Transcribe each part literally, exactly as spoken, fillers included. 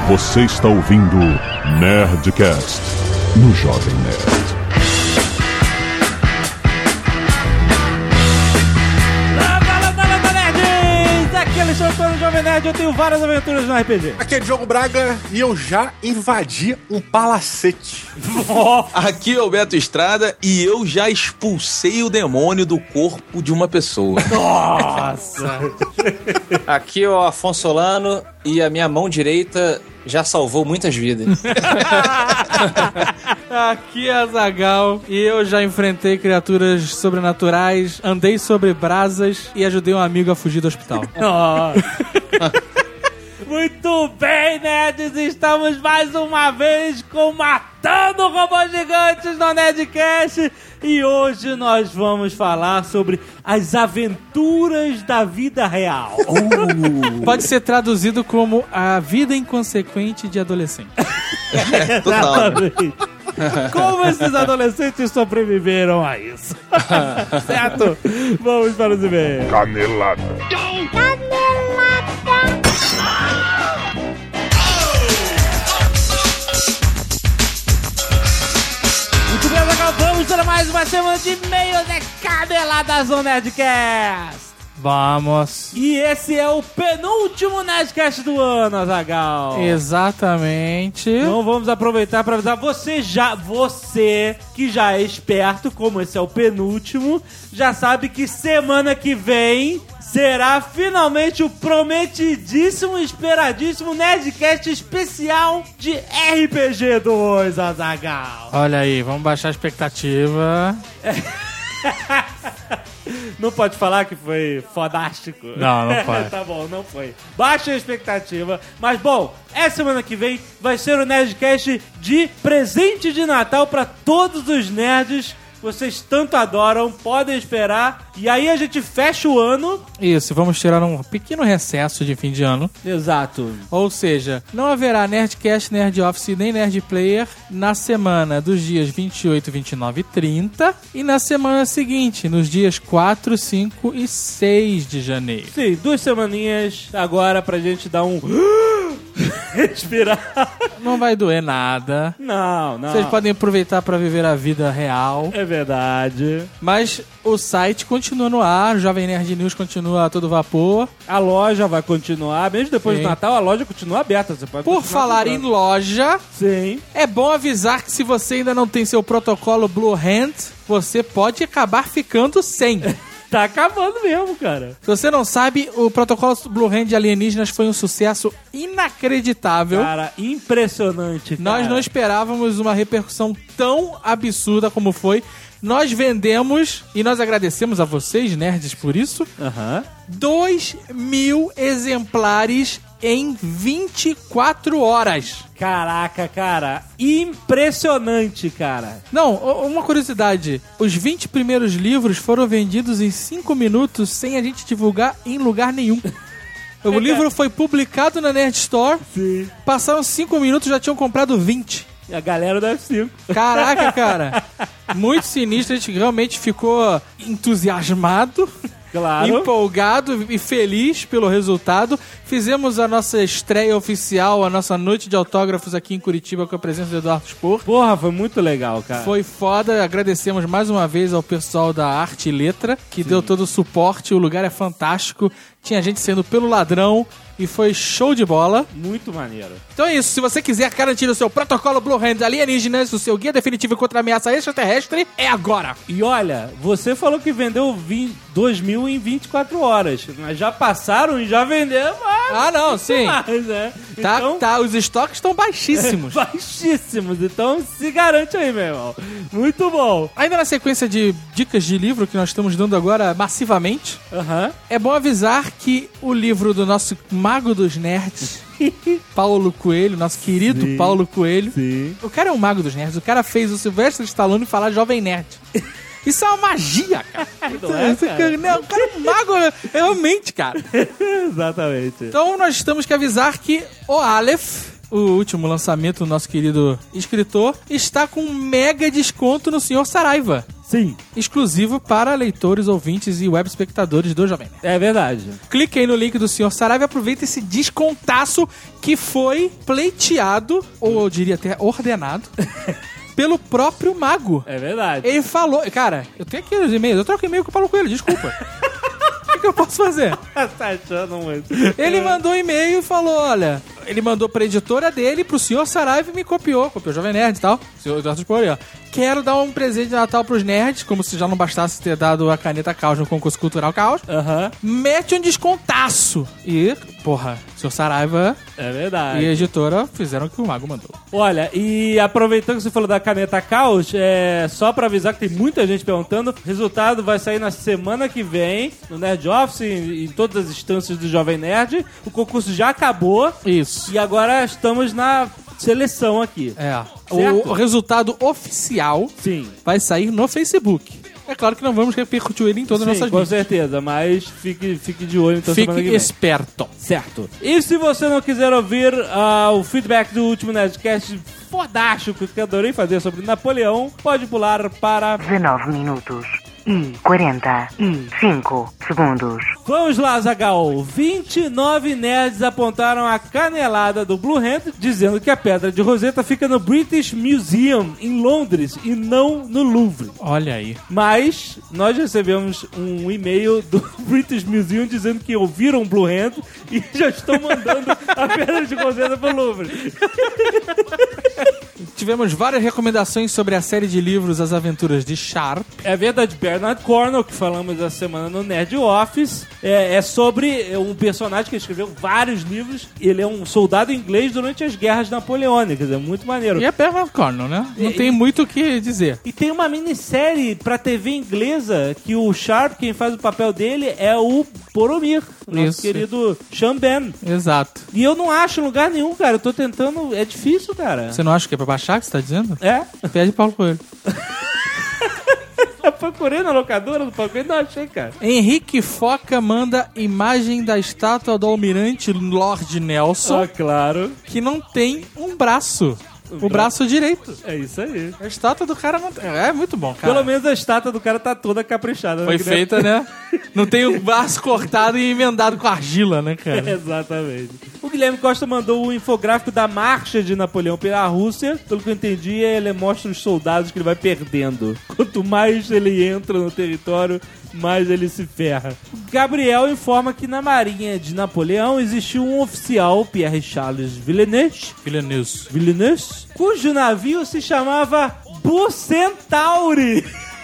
Você está ouvindo Nerdcast no Jovem Nerd. Eu sou o Jovem Nerd, eu tenho várias aventuras no R P G. Aqui é Diogo Braga e eu já invadi um palacete. Aqui é o Beto Estrada e eu já expulsei o demônio do corpo de uma pessoa. Nossa! Aqui é o Afonso Solano e a minha mão direita já salvou muitas vidas. Aqui é a Azaghal e eu já enfrentei criaturas sobrenaturais, andei sobre brasas e ajudei um amigo a fugir do hospital. Muito bem, nerds! Estamos mais uma vez com Matando Robôs Gigantes no Nerdcast e hoje nós vamos falar sobre as aventuras da vida real. Uh. Pode ser traduzido como a vida inconsequente de adolescente. É, total. Como esses adolescentes sobreviveram a isso? Certo? Vamos para os e-mails. Canelada. Muito bem, acabamos para mais uma semana de e-mails de Caneladas no Nerdcast. Vamos. E esse é o penúltimo Nerdcast do ano, Azaghal. Exatamente. Então vamos aproveitar para avisar você já, você que já é esperto, como esse é o penúltimo, já sabe que semana que vem será finalmente o prometidíssimo, esperadíssimo Nerdcast especial de R P G dois, Azaghal. Olha aí, vamos baixar a expectativa. Não pode falar que foi fodástico? Não, não pode. Tá bom, não foi. Baixa a expectativa. Mas, bom, essa semana que vem vai ser o Nerdcast de presente de Natal para todos os nerds. Vocês tanto adoram, podem esperar. E aí a gente fecha o ano. Isso, vamos tirar um pequeno recesso de fim de ano. Exato. Ou seja, não haverá Nerdcast, Nerd Office nem Nerd Player na semana dos dias vinte e oito, vinte e nove e trinta e na semana seguinte, nos dias quatro, cinco e seis de janeiro. Sim, duas semaninhas agora pra gente dar um... respirar. Não vai doer nada. Não, não. Vocês podem aproveitar pra viver a vida real. É verdade. Mas o site continua no ar, o Jovem Nerd News continua a todo vapor. A loja vai continuar, mesmo depois Sim. do Natal, a loja continua aberta. Você pode Por falar em loja, sim, é bom avisar que se você ainda não tem seu protocolo Blue Hand, você pode acabar ficando sem. Tá acabando mesmo, cara. Se você não sabe, o protocolo Blue Hand de Alienígenas foi um sucesso inacreditável. Cara, impressionante, cara. Nós não esperávamos uma repercussão tão absurda como foi. Nós vendemos, e nós agradecemos a vocês, nerds, por isso, Aham. dois mil exemplares em vinte e quatro horas. Caraca, cara. Impressionante, cara. Não, uma curiosidade. Os vinte primeiros livros foram vendidos em cinco minutos sem a gente divulgar em lugar nenhum. O livro foi publicado na Nerd Store. Sim. Passaram cinco minutos e já tinham comprado vinte. E a galera do F cinco. Caraca, cara. Muito sinistro. A gente realmente ficou entusiasmado. Claro. Empolgado e feliz pelo resultado. Fizemos a nossa estreia oficial, a nossa noite de autógrafos aqui em Curitiba com a presença do Eduardo Spor. Porra, foi muito legal, cara. Foi foda. Agradecemos mais uma vez ao pessoal da Arte e Letra, que Sim. deu todo o suporte. O lugar é fantástico. Tinha gente saindo pelo ladrão e foi show de bola. Muito maneiro. Então é isso. Se você quiser garantir o seu protocolo Blue Hand Alienígenas, o seu guia definitivo contra a ameaça extraterrestre, é agora. E olha, você falou que vendeu dois mil em vinte e quatro horas. Mas já passaram e já venderam mais. Ah, não, sim. Mais, né? Tá, então... tá, os estoques estão baixíssimos. Baixíssimos. Então se garante aí, meu irmão. Muito bom. Ainda na sequência de dicas de livro que nós estamos dando agora massivamente, uhum. é bom avisar que o livro do nosso Mago dos Nerds, Paulo Coelho, nosso querido Sim. Paulo Coelho. Sim. O cara é um mago dos nerds. O cara fez o Sylvester Stallone falar Jovem Nerd. Isso é uma magia, cara. Não é, cara? Não, o cara é um mago, realmente, cara. Exatamente. Então nós temos que avisar que o Aleph, o último lançamento do nosso querido escritor, está com um mega desconto no senhor Saraiva. Sim, exclusivo para leitores, ouvintes e web espectadores do Jovem Nerd. é verdade. Clique aí no link do senhor Saraiva e aproveita esse descontaço que foi pleiteado, ou eu diria até ordenado, pelo próprio Mago. É verdade. Ele falou... Cara, eu tenho aqui os e-mails. Eu troco e-mail com o Paulo Coelho, desculpa. O que, que eu posso fazer? Tá achando muito. Ele mandou um e-mail e falou, olha... Ele mandou pra editora dele, pro senhor Saraiva e me copiou. Copiou o Jovem Nerd e tal. O senhor Eduardo Spori, ó. Quero dar um presente de Natal pros nerds, como se já não bastasse ter dado a caneta Caos no concurso cultural Caos. Aham. Mete um descontaço. E, porra, o senhor Saraiva É e verdade. a editora fizeram o que o Mago mandou. Olha, e aproveitando que você falou da caneta Caos, é só pra avisar que tem muita gente perguntando, o resultado vai sair na semana que vem, no Nerd Office, em, em todas as instâncias do Jovem Nerd. O concurso já acabou Isso. e agora estamos na seleção aqui. É. Certo? O resultado oficial Sim. vai sair no Facebook. É claro que não vamos repercutir ele em todas as Sim, nossas com mídias. certeza, mas fique, fique de olho então semana que Fique vem. esperto. Certo. E se você não quiser ouvir uh, o feedback do último Nerdcast fodástico que eu adorei fazer sobre Napoleão, pode pular para... dezenove minutos e quarenta e cinco segundos. Vamos lá, Zagal. vinte e nove nerds apontaram a canelada do Blue Hand, dizendo que a Pedra de Roseta fica no British Museum, em Londres, e não no Louvre. Olha aí. Mas nós recebemos um e-mail do British Museum dizendo que ouviram Blue Hand e já estão mandando a Pedra de Roseta pro Louvre. Tivemos várias recomendações sobre a série de livros As Aventuras de Sharp. É verdade, Bernard Cornwell, que falamos essa semana no Nerd Office, é, é sobre um personagem que escreveu vários livros. Ele é um soldado inglês durante as guerras napoleônicas, é muito maneiro. E é Bernard Cornwell, né? Não E- tem muito o que dizer. E tem uma minissérie pra T V inglesa que o Sharp, quem faz o papel dele, é o Boromir, nosso Isso. querido Sean Ben. Exato. E eu não acho em lugar nenhum, cara. Eu tô tentando... É difícil, cara. Você não acha que é pra baixar que você tá dizendo? É? Pede Paulo Coelho. Eu procurei na locadora do Paulo Coelho e não achei, cara. Henrique Foca manda imagem da estátua do almirante Lord Nelson, Ah, claro. que não tem um braço. O braço direito. É isso aí. A estátua do cara não tem. É muito bom, cara. Pelo menos a estátua do cara tá toda caprichada. né? Foi Que feita, né? Não tem o braço cortado e emendado com argila, né, cara? Exatamente. O Guilherme Costa mandou o infográfico da marcha de Napoleão pela Rússia. Pelo que eu entendi, ele mostra os soldados que ele vai perdendo. Quanto mais ele entra no território, mais ele se ferra. O Gabriel informa que na marinha de Napoleão existiu um oficial, Pierre Charles Villeneuve, Villeneuve. Villeneuve, cujo navio se chamava Bucentauri.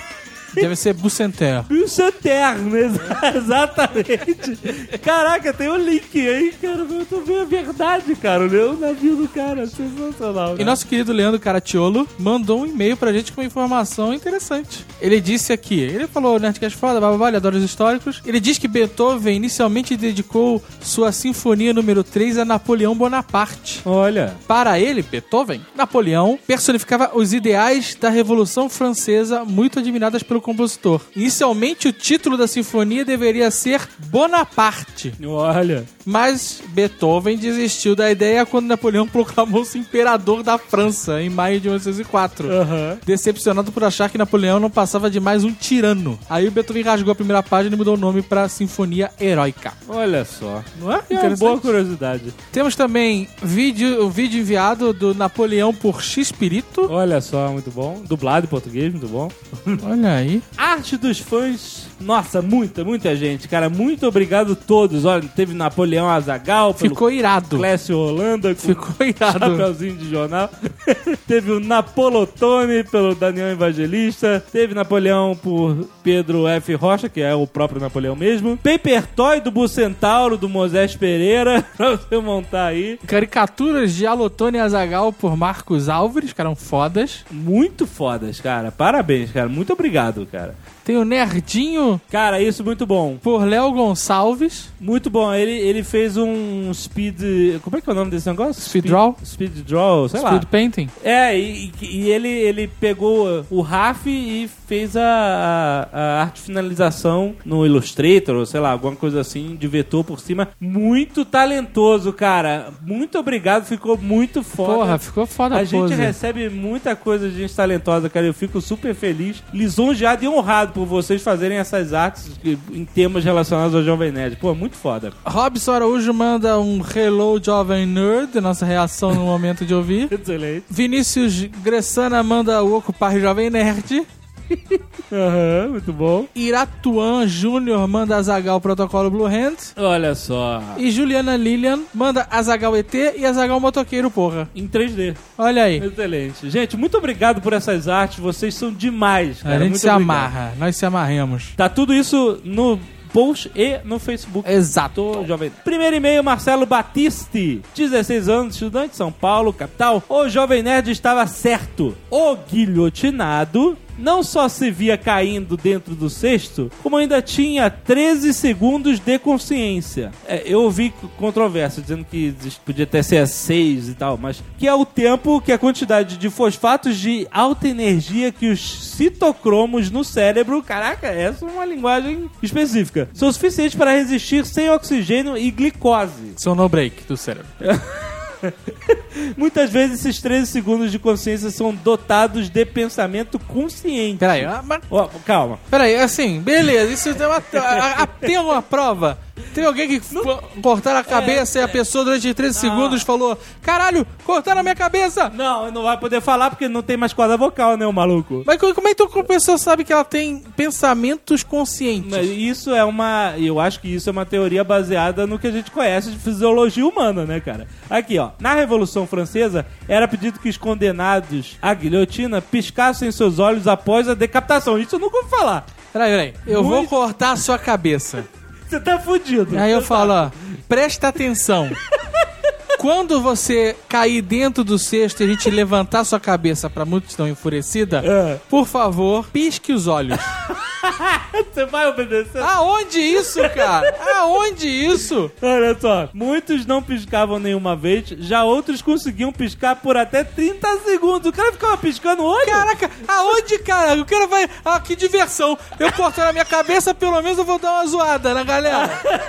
Deve ser Bucentaire. Bucentaire, exa- exatamente. Caraca, tem o link aí, cara. Eu tô vendo a verdade, cara. O navio do cara, sensacional. E Né? nosso querido Leandro Caracciolo mandou um e-mail pra gente com uma informação interessante. Ele disse aqui, ele falou, Nerdcast foda, bababá, ele adora os históricos. Ele diz que Beethoven inicialmente dedicou sua Sinfonia número três a Napoleão Bonaparte. Olha. Para ele, Beethoven, Napoleão personificava os ideais da Revolução Francesa muito admiradas pelo compositor. Inicialmente, o título da sinfonia deveria ser Bonaparte, Olha. mas Beethoven desistiu da ideia quando Napoleão proclamou-se imperador da França em maio de mil novecentos e quatro. Aham. Decepcionado por achar que Napoleão não passava de mais um tirano. Aí o Beethoven rasgou a primeira página e mudou o nome para Sinfonia Heróica. Olha só. Não é? É uma boa curiosidade. Temos também vídeo, o vídeo enviado do Napoleão por X-Pirito. Olha só, muito bom. Dublado em português, muito bom. Olha aí. Arte dos fãs. Nossa, muita, muita gente, cara. Muito obrigado a todos. Olha, teve Napoleão Azaghal, pelo Ficou irado. Clécio Holanda, com Ficou irado. chapeuzinho de jornal. Teve o Napolotone pelo Daniel Evangelista. Teve Napoleão por Pedro F. Rocha, que é o próprio Napoleão mesmo. Paper Toy do Bucentauro, do Moisés Pereira. Pra você montar aí. Caricaturas de Alotone e Azaghal por Marcos Álvares, que eram fodas. Muito fodas, cara. Parabéns, cara. Muito obrigado, cara. Tem o Nerdinho Cara, isso muito bom. por Léo Gonçalves. Muito bom. Ele, ele fez um speed... Como é que é o nome desse negócio? Speed draw? Speed draw, sei lá. Speed Painting. É, e, e ele, ele pegou o R A F e fez a, a, a arte finalização no Illustrator, ou sei lá, alguma coisa assim, de vetor por cima. Muito talentoso, cara. Muito obrigado, ficou muito foda. Porra, ficou foda A a gente pose. recebe muita coisa de gente talentosa, cara. Eu fico super feliz, lisonjeado lisonjeado e honrado por vocês fazerem essas artes em temas relacionados ao Jovem Nerd. Pô, muito foda. Robson Araújo manda um Hello Jovem Nerd, nossa reação no momento de ouvir. Excelente. Vinícius Gressana manda o Ocupar Jovem Nerd. Aham, uhum, muito bom. Iratuan Júnior manda Azaghal Protocolo Blue Hand. Olha só. E Juliana Lilian manda Azaghal E T e Azaghal Motoqueiro, porra. Em três D. Olha aí. Excelente. Gente, muito obrigado por essas artes. Vocês são demais, cara. A gente muito se obrigado. amarra. Nós se amarremos. Tá tudo isso no post e no Facebook. Exato. Jovem. Primeiro e-mail, Marcelo Batisti. dezesseis anos, estudante de São Paulo, capital. O Jovem Nerd estava certo. O guilhotinado não só se via caindo dentro do cesto, como ainda tinha treze segundos de consciência. É, eu ouvi controvérsia, dizendo que podia até ser seis e tal, mas que é o tempo que a quantidade de fosfatos de alta energia que os citocromos no cérebro, caraca, essa é uma linguagem específica, são suficientes para resistir sem oxigênio e glicose. São no break do cérebro. Muitas vezes esses treze segundos de consciência são dotados de pensamento consciente. Peraí, ah, mas... oh, calma. Peraí, assim, beleza, isso tem uma, a, a, tem alguma prova? Tem alguém que f- cortaram a cabeça é, e a pessoa durante treze não. segundos falou: caralho, cortaram a minha cabeça! Não, não vai poder falar porque não tem mais corda vocal, né, o maluco? Mas como é que a pessoa sabe que ela tem pensamentos conscientes? Isso é uma... Eu acho que isso é uma teoria baseada no que a gente conhece de fisiologia humana, né, cara? Aqui, ó. Na Revolução Francesa, era pedido que os condenados à guilhotina piscassem seus olhos após a decapitação. Isso eu nunca ouvi falar. Peraí, peraí. Eu Muito... vou cortar a sua cabeça. Você tá fudido. Aí eu falo, ó, presta atenção. Quando você cair dentro do cesto e a gente levantar sua cabeça pra multidão enfurecida, é. por favor, pisque os olhos. Você vai obedecer? Aonde isso, cara? Aonde isso? Olha só, muitos não piscavam nenhuma vez, já outros conseguiam piscar por até trinta segundos. O cara ficava piscando o olho? Caraca, aonde, cara? O cara vai... Ah, que diversão. Eu cortando a minha cabeça, pelo menos eu vou dar uma zoada na galera.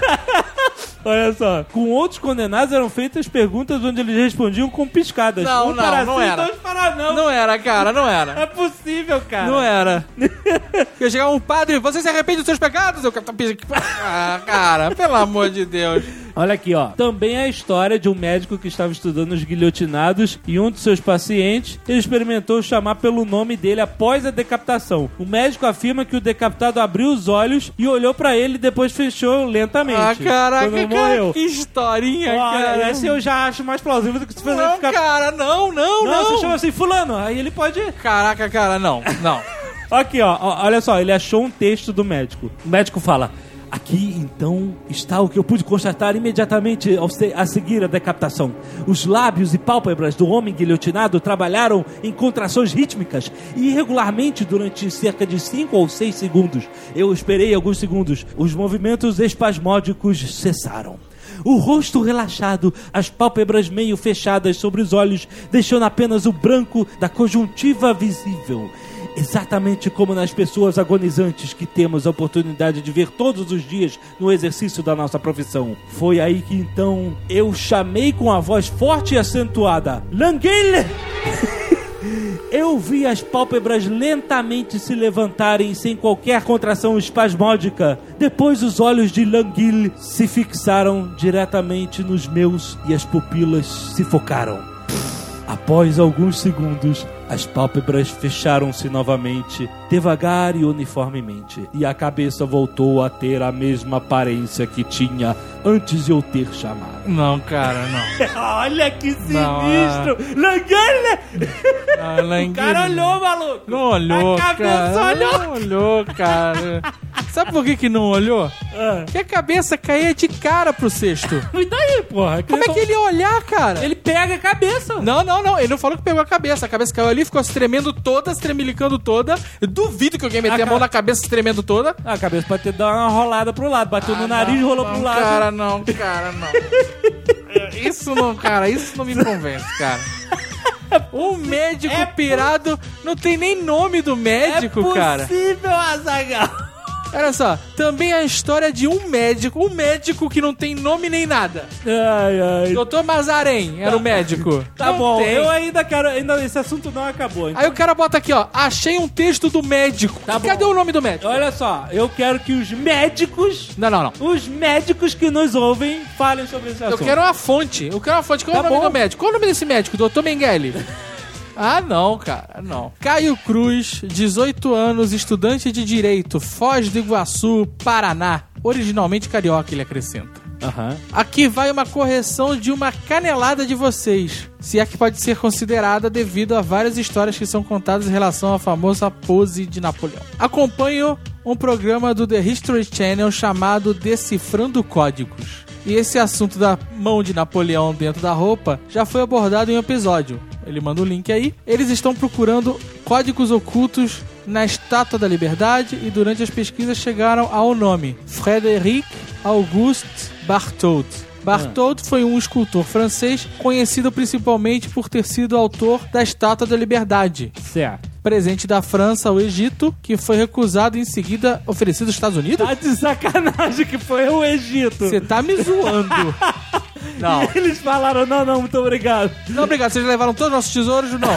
Olha só, com outros condenados eram feitas perguntas onde eles respondiam com piscadas. Não, um não, para não sim, era. Dois para não. Não era, cara, não era. É possível, cara. Não era. Eu chegar um padre, você se arrepende dos seus pecados? Eu... Ah, cara, pelo amor de Deus. Olha aqui, ó. Também é a história de um médico que estava estudando os guilhotinados e um de seus pacientes, ele experimentou chamar pelo nome dele após a decapitação. O médico afirma que o decapitado abriu os olhos e olhou pra ele e depois fechou lentamente. Ah, caraca, quando cara, morreu. que historinha, ó, cara. Essa eu já acho mais plausível do que se fazer Não, ficar... cara, não, não, Não, não. você chama assim, fulano, aí ele pode... Caraca, cara, não, não. Aqui, ó, ó, olha só, ele achou um texto do médico. O médico fala... Aqui, então, está o que eu pude constatar imediatamente ao se- a seguir a decapitação. Os lábios e pálpebras do homem guilhotinado trabalharam em contrações rítmicas e irregularmente durante cerca de cinco ou seis segundos. Eu esperei alguns segundos. Os movimentos espasmódicos cessaram. O rosto relaxado, as pálpebras meio fechadas sobre os olhos, deixando apenas o branco da conjuntiva visível. Exatamente como nas pessoas agonizantes que temos a oportunidade de ver todos os dias no exercício da nossa profissão. Foi aí que então eu chamei com a voz forte e acentuada: Languille! Eu vi as pálpebras lentamente se levantarem sem qualquer contração espasmódica. Depois os olhos de Languille se fixaram diretamente nos meus e as pupilas se focaram. Após alguns segundos, as pálpebras fecharam-se novamente, devagar e uniformemente, e a cabeça voltou a ter a mesma aparência que tinha antes de eu ter chamado. Não, cara, não. Olha que sinistro! Não, Languille! Ah, Languille. O cara olhou, maluco! Não olhou, a cabeça cara. olhou! Não olhou, cara. Sabe por que que não olhou? Ah. Porque a cabeça caía de cara pro cesto. E daí, porra? Como é que ele ia olhar, cara? Ele pega a cabeça. Não, não, não. Ele não falou que pegou a cabeça. A cabeça caiu ali, ficou se tremendo toda, se tremelicando toda. Eu duvido que alguém meter a, a mão ca... na cabeça se tremendo toda. A cabeça pode ter dado uma rolada pro lado. Bateu ah, no nariz e rolou não, pro lado. Cara, não, cara, não. Isso não, cara, isso não me convence, cara. Um médico é pirado, não tem nem nome do médico, é cara. É possível, Azaghal. Olha só, também a história de um médico, um médico que não tem nome nem nada. Ai, ai. doutor Mazarém era o médico. Tá Não bom, tem. eu ainda quero. Ainda, esse assunto não acabou. Então, Aí o cara bota aqui, ó, achei um texto do médico. Tá bom. Cadê o nome do médico? olha só, eu quero que os médicos. Não, não, não. Os médicos que nos ouvem falem sobre esse Eu assunto. quero uma fonte. Eu quero uma fonte. Qual é Tá o nome bom. do médico? Qual é o nome desse médico? doutor Mengele. Ah, não, cara, não. Caio Cruz, dezoito anos, estudante de Direito, Foz do Iguaçu, Paraná. Originalmente carioca, ele acrescenta. Aham. Aqui vai uma correção de uma canelada de vocês, se é que pode ser considerada devido a várias histórias que são contadas em relação à famosa pose de Napoleão. Acompanho um programa do The History Channel chamado Decifrando Códigos. E esse assunto da mão de Napoleão dentro da roupa já foi abordado em um episódio. Ele manda o link aí. Eles estão procurando códigos ocultos na Estátua da Liberdade e durante as pesquisas chegaram ao nome Frédéric Auguste Bartholdi. Bartholdi foi um escultor francês conhecido principalmente por ter sido autor da Estátua da Liberdade, Certo. presente da França ao Egito, que foi recusado e em seguida oferecido aos Estados Unidos? Tá de sacanagem que foi o Egito. Você tá me zoando. Não. E eles falaram, não, não, muito obrigado. Não, obrigado. Vocês levaram todos os nossos tesouros? Não.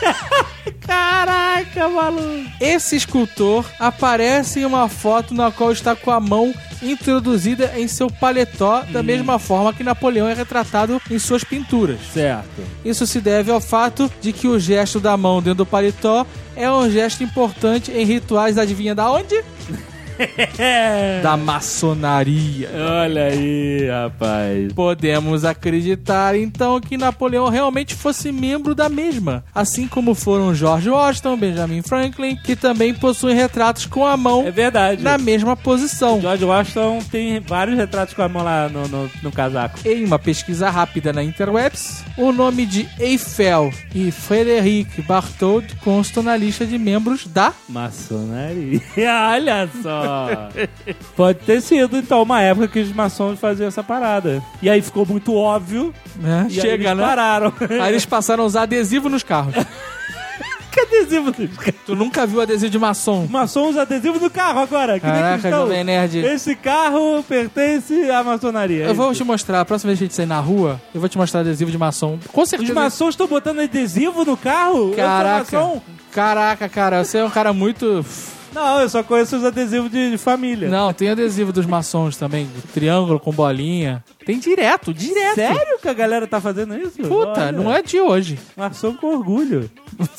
Caraca, maluco. Esse escultor aparece em uma foto na qual está com a mão introduzida em seu paletó, da mesma forma que Napoleão é retratado em suas pinturas. Certo. Isso se deve ao fato de que o gesto da mão dentro do paletó é um gesto importante em rituais, adivinha da onde? Da maçonaria. Olha aí, rapaz. Podemos acreditar, então, que Napoleão realmente fosse membro da mesma, assim como foram George Washington, Benjamin Franklin, que também possuem retratos com a mão É verdade. na mesma posição. George Washington tem vários retratos com a mão lá no, no, no casaco. Em uma pesquisa rápida na interwebs, o nome de Eiffel e Frédéric Bartholdi constam na lista de membros da... Maçonaria. Olha só. Pode ter sido, então, uma época que os maçons faziam essa parada. E aí ficou muito óbvio. Né? E aí Chega, eles né? pararam. Aí eles passaram a usar adesivo nos carros. Que adesivo dos caras? Tu nunca viu adesivo de maçom? Maçom usa adesivo no carro agora. Que nem Caraca, cristão. Jovem Nerd. Esse carro pertence à maçonaria. Eu vou te mostrar, a próxima vez que a gente sair na rua, eu vou te mostrar adesivo de maçom. Com Os certeza. maçons estão botando adesivo no carro? Eu sou Caraca. maçom? Caraca, cara, você é um cara muito... Não, eu só conheço os adesivos de, de família. Não, tem adesivo dos maçons também, triângulo com bolinha. Tem direto, direto. Sério que a galera tá fazendo isso? Puta, Olha. não é de hoje. Maçom com orgulho.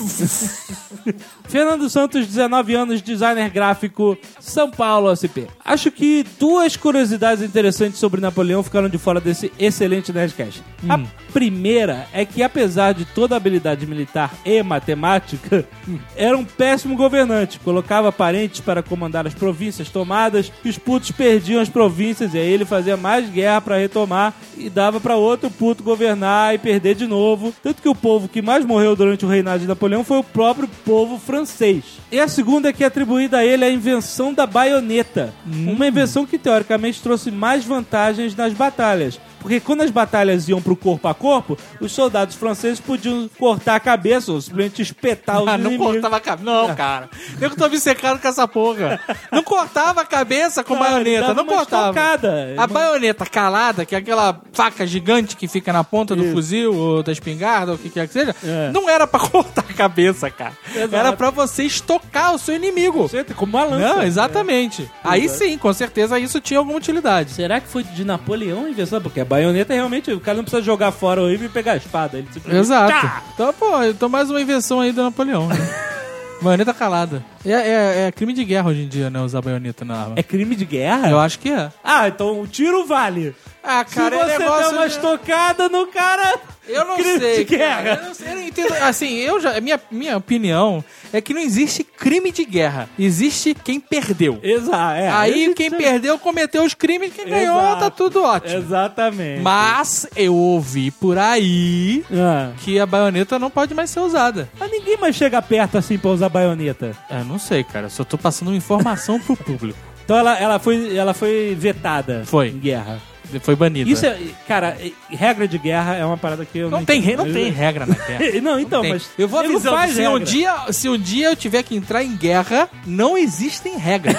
Fernando Santos, dezenove anos, designer gráfico, São Paulo, O S P. Acho que duas curiosidades interessantes sobre Napoleão ficaram de fora desse excelente Nerdcast. A primeira é que, apesar de toda a habilidade militar e matemática, era um péssimo governante. Colocava parentes para comandar as províncias tomadas e os putos perdiam as províncias e aí ele fazia mais guerra para retomar e dava para outro puto governar e perder de novo. Tanto que o povo que mais morreu durante o reinado de Napoleão foi o próprio povo francês. E a segunda é que é atribuída a ele a invenção da baioneta. Uma invenção que teoricamente trouxe mais vantagens nas batalhas. Porque quando as batalhas iam pro corpo a corpo, os soldados franceses podiam cortar a cabeça ou simplesmente espetar os Ah, não inimigos. cortava a cabeça. Não, cara. Eu que tô obcecado com essa porra. Não cortava a cabeça com Não, baioneta. dava Não uma cortava. estocada. A baioneta calada, que é aquela faca gigante que fica na ponta do Isso. fuzil ou da espingarda ou o que quer que seja, É. não era pra cortar a cabeça, cara. Exato. Era pra você estocar o seu inimigo. Você tem como uma lança. Não, exatamente. Aí sim, com certeza isso tinha alguma utilidade. Será que foi de Napoleão a invenção? Porque a baioneta realmente, o cara não precisa jogar fora o rifle e pegar a espada. Ele simplesmente- Exato. Tchá! Então, pô, então mais uma invenção aí do Napoleão, né? Baioneta calada. É, é, é crime de guerra hoje em dia, né? Usar baioneta na arma. É crime de guerra? Eu acho que é. Ah, então o tiro vale. Ah, cara, Se é você negócio der uma de- estocada no cara... Eu não crime sei, de cara. guerra. Eu não sei, eu não entendo. Assim, eu já, minha, minha opinião é que não existe crime de guerra. Existe quem perdeu. Exato. É, Aí existe- quem perdeu cometeu os crimes, quem ganhou Exato. tá tudo ótimo. Exatamente. Mas eu ouvi por aí Ah. que a baioneta não pode mais ser usada. Mas ninguém mais chega perto assim pra usar baioneta. Eu não sei, cara. Só tô passando uma informação pro público. Então ela, ela, foi, ela foi vetada Foi. em guerra. Foi banida. Isso é, cara, regra de guerra é uma parada que eu não Não tem, re- entendo. não tem regra na guerra. Não, então, Tem. mas eu vou nego avisando, faz se um, regra. dia, se um dia eu tiver que entrar em guerra, não existem regras.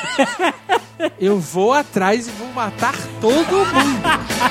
Eu vou atrás e vou matar todo mundo.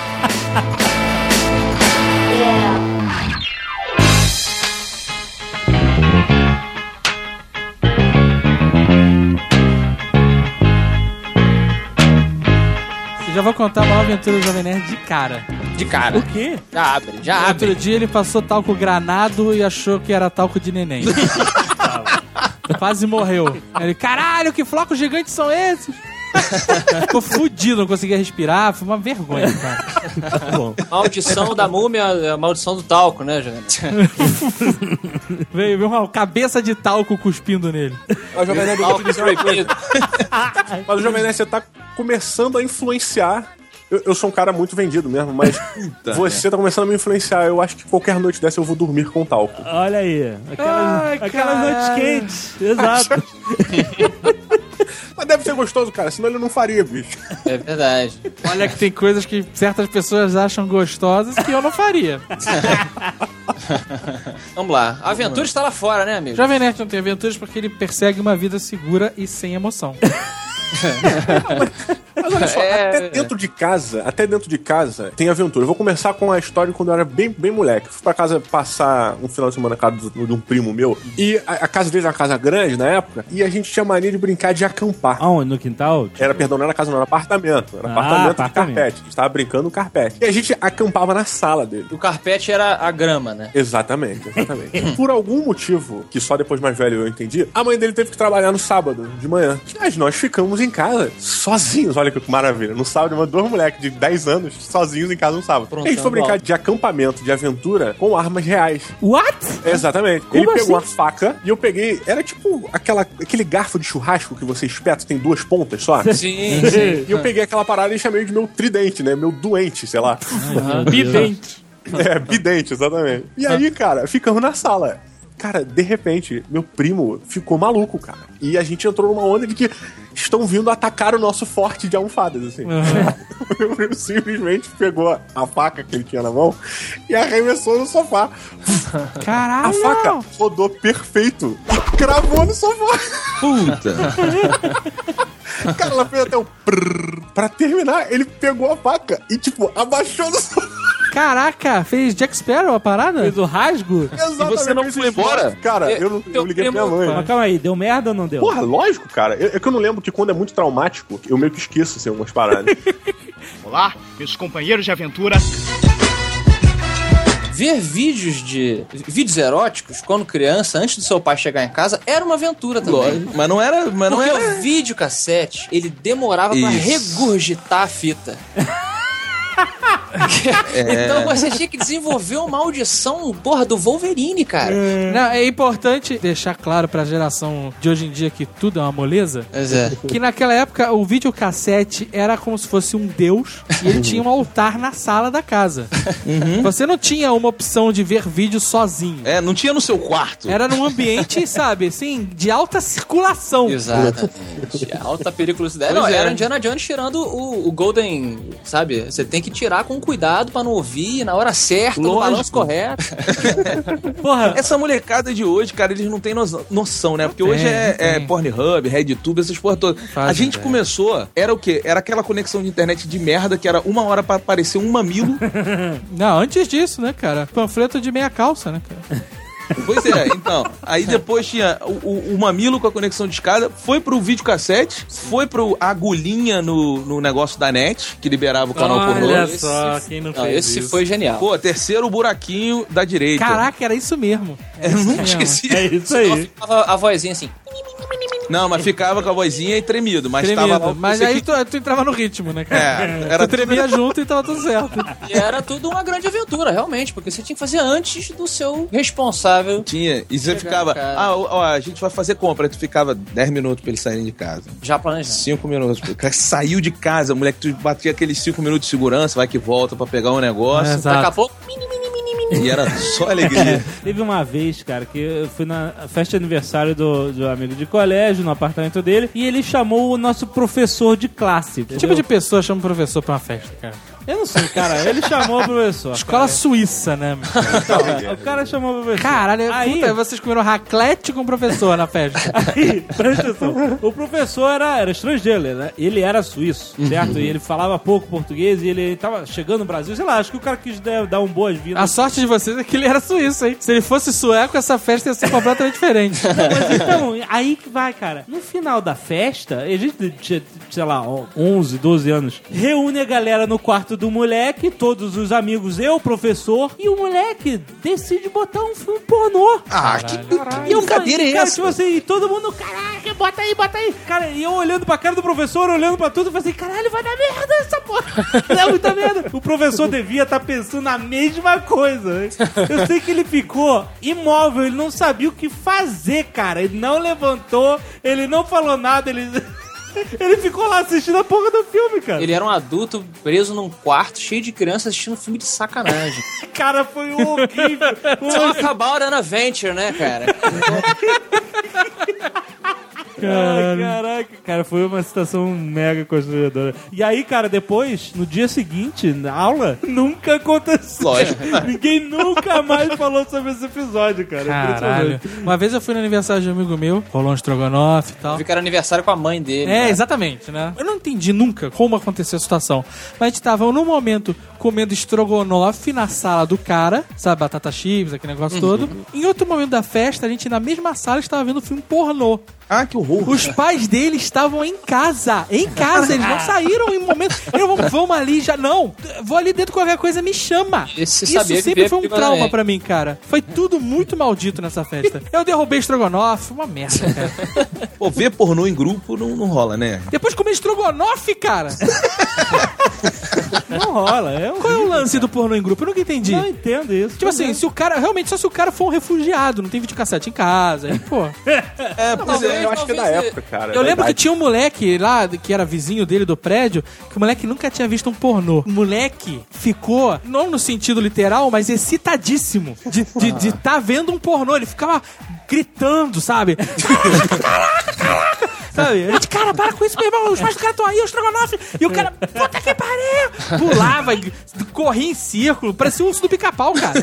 Eu já vou contar a maior aventura do Jovem Nerd de cara. De cara. O quê? Já abre, já abre. Outro dia ele passou talco granado e achou que era talco de neném. Quase morreu. Ele, caralho, que flocos gigantes são esses? Ficou fudido, não conseguia respirar. Foi uma vergonha, cara. Maldição da múmia, a maldição do talco, né, gente? Veio, veio uma cabeça de talco cuspindo nele. Mas, Jovem Nerd, eu vou te dizer uma coisa. Mas o Jovem Nerd, você tá começando a influenciar. Eu, eu sou um cara muito vendido mesmo, mas Puta, você tá começando a me influenciar. Eu acho que qualquer noite dessa eu vou dormir com talco. Olha aí. Aquelas, Ai, aquelas caralho. noites quentes. Exato. Mas deve ser gostoso, cara, senão ele não faria, bicho. É verdade. Olha que tem coisas que certas pessoas acham gostosas que eu não faria. Vamos lá. A aventura está lá fora, né, amigo? Jovem Nerd não tem aventuras porque ele persegue uma vida segura e sem emoção. Mas olha só, É. até dentro de casa, até dentro de casa tem aventura. Eu vou começar com a história de quando eu era bem, bem moleque. Eu fui pra casa passar um final de semana na casa do- de um primo meu. E a, a casa dele era uma casa grande na época. E a gente tinha mania de brincar de acampar. Aonde? No quintal? Era, perdão, não era casa, não, era apartamento. Era Ah, apartamento, apartamento. de carpete. A gente tava brincando no carpete. E a gente acampava na sala dele. O carpete era a grama, né? Exatamente, exatamente. Por algum motivo, que só depois mais velho eu entendi, a mãe dele teve que trabalhar no sábado, de manhã. Mas nós ficamos em casa, sozinhos. Olha que maravilha. No sábado, uma dois moleques de dez anos, sozinhos em casa no sábado. Pronto, E a gente foi brincar alto. de acampamento, de aventura, com armas reais. What? Exatamente. Como Ele pegou a assim? faca e eu peguei... Era tipo aquela, aquele garfo de churrasco que você espeta, tem duas pontas só. Sim, sim. E eu peguei aquela parada e chamei de meu tridente, né? Meu doente, sei lá. Bidente. É, bidente, exatamente. E aí, cara, ficamos na sala. Cara, de repente, meu primo ficou maluco, cara. E a gente entrou numa onda de que estão vindo atacar o nosso forte de almofadas, assim. Meu primo simplesmente pegou a faca que ele tinha na mão e arremessou no sofá. Caralho. A faca rodou perfeito e cravou no sofá. Puta. Cara, ela fez até o prrr. Pra terminar, ele pegou a faca e, tipo, abaixou no sofá. Caraca, fez Jack Sparrow a parada? Fez o rasgo? Exatamente. você não foi embora? Cara, eu, não, eu liguei pra minha mãe. Mas calma aí, deu merda ou não deu? Porra, lógico, cara. É que eu não lembro que quando é muito traumático, eu meio que esqueço, assim, algumas paradas. Olá, meus companheiros de aventura. Ver vídeos de... vídeos eróticos, quando criança, antes do seu pai chegar em casa, era uma aventura também. Lógico. Mas não era. Mas não Porque era. o videocassete, ele demorava pra Isso. regurgitar a fita. Então você tinha que desenvolver uma maldição, porra, do Wolverine, cara. Não, é importante deixar claro pra geração de hoje em dia que tudo é uma moleza. Pois é. Que naquela época o videocassete era como se fosse um deus e ele tinha um altar na sala da casa. Você não tinha uma opção de ver vídeo sozinho. É, não tinha no seu quarto. Era num ambiente, sabe, assim, de alta circulação. Exatamente. Alta periculosidade. Não, Pois é. era Indiana Jones tirando o, o Golden, sabe? Você tem que tirar com cuidado pra não ouvir na hora certa, no Lógico. balanço correto. Porra, Essa molecada de hoje, cara, eles não têm no- noção, né? Porque Tem, hoje é, é tem. Pornhub, RedTube, essas porra todas. Fazem A gente ideia. começou, era o quê? Era aquela conexão de internet de merda que era uma hora pra aparecer um mamilo. Não, antes disso, né, cara? Panfleto de meia calça, né, cara? Pois é, então. Aí depois tinha o, o- o mamilo com a conexão de escada, foi pro videocassete, foi pro agulhinha no, no negócio da net, que liberava o canal pornô. olha Esse- só, quem não Não, fez esse isso. foi genial. Pô, terceiro buraquinho da direita. Caraca, era isso mesmo. Eu nunca mesmo. esqueci. É isso Ela aí. ficava a vozinha assim. Não, mas ficava com a vozinha e tremido, mas Tremido. tava lá. Mas você aí que- tu, tu entrava no ritmo, né, cara? É, era tu tremia junto e tava tudo certo. E era tudo uma grande aventura, realmente, porque você tinha que fazer antes do seu responsável Tinha. E você Chegar ficava, em casa. ah, ó, ó, a gente vai fazer compra. Aí tu ficava dez minutos pra eles saírem de casa. já planejando. cinco minutos. O cara saiu de casa, moleque, tu batia aqueles cinco minutos de segurança, vai que volta pra pegar um negócio. É, exato. Daqui a pouco, mini, mini, mini, mini, E era só alegria. Teve uma vez, cara, que eu fui na festa de aniversário do, do amigo de colégio, no apartamento dele, e ele chamou o nosso professor de classe. Que tipo de pessoa chama o professor pra uma festa, cara? Eu não sei, cara. Ele chamou o professor. Escola cara. suíça, né? Então, o cara chamou o professor. Caralho, aí, puta, vocês comeram raclete com o professor na festa. Aí, presta atenção. O professor era, era estrangeiro, né? Ele era suíço, certo? E ele falava pouco português e ele tava chegando no Brasil, sei lá, acho que o cara quis dar, dar um boas-vindas. A sorte de vocês é que ele era suíço, hein? Se ele fosse sueco, essa festa ia ser completamente diferente. Não, mas então, aí que vai, cara. No final da festa, a gente tinha, sei lá, onze, doze anos, reúne a galera no quarto do moleque, todos os amigos, eu, o professor, e o moleque decide botar um filme pornô. Ah, que E eu brincadeira é cara, essa? tipo assim, e todo mundo, caraca, bota aí, bota aí. Cara, e eu olhando pra cara do professor, olhando pra tudo, eu falei assim, caralho, vai dar merda essa porra. Dá muita merda. O professor devia estar pensando a mesma coisa. Eu sei que ele ficou imóvel, ele não sabia o que fazer, cara. Ele não levantou, ele não falou nada, ele... Ele ficou lá assistindo a porra do filme, cara. Ele era um adulto preso num quarto cheio de crianças assistindo um filme de sacanagem. Cara, foi horrível. Talk about an adventure, né, cara? Ai, caraca, cara, foi uma situação mega constrangedora. E aí, cara, depois, no dia seguinte, na aula, nunca aconteceu. Lógico. Ninguém nunca mais falou sobre esse episódio, cara. Caralho. Uma vez eu fui no aniversário de um amigo meu, rolou um estrogonofe e tal. Ficaram aniversário com a mãe dele. É, né? exatamente, né? Eu não entendi nunca como aconteceu a situação. Mas a gente tava, num momento, comendo estrogonofe na sala do cara, sabe, batata chips, aquele negócio todo. Em outro momento da festa, a gente, na mesma sala, estava vendo filme pornô. Ah, que horror. Os pais dele estavam em casa. Em casa, eles não saíram em momento. Eu vamos, vamos ali já. Não, vou ali dentro, qualquer coisa, me chama. Esse Isso sabia sempre viver foi um trauma perigosamente. pra mim, cara. Foi tudo muito maldito nessa festa. Eu derrubei estrogonofe, uma merda, cara. Pô, ver pornô em grupo não, não rola, né? Depois de comer estrogonofe, cara. Não rola. É Qual é o lance do pornô em grupo? Eu nunca entendi. Não entendo isso. Tipo assim, se o cara, realmente, só se o cara for um refugiado, não tem videocassete em casa, aí, pô. É, pois é. Eu acho que é da talvez- época, cara. Eu é lembro que verdade. tinha um moleque lá, que era vizinho dele do prédio, que o moleque nunca tinha visto um pornô. O moleque ficou, não no sentido literal, mas excitadíssimo de estar de, de tá vendo um pornô. Ele ficava gritando, sabe? Caraca, caraca! Sabe? A gente, cara, para com isso, meu irmão. Os pais do cara estão aí, o estrogonofe. E o cara, puta que pariu! Pulava, corria em círculo, parecia o urso do pica-pau, cara.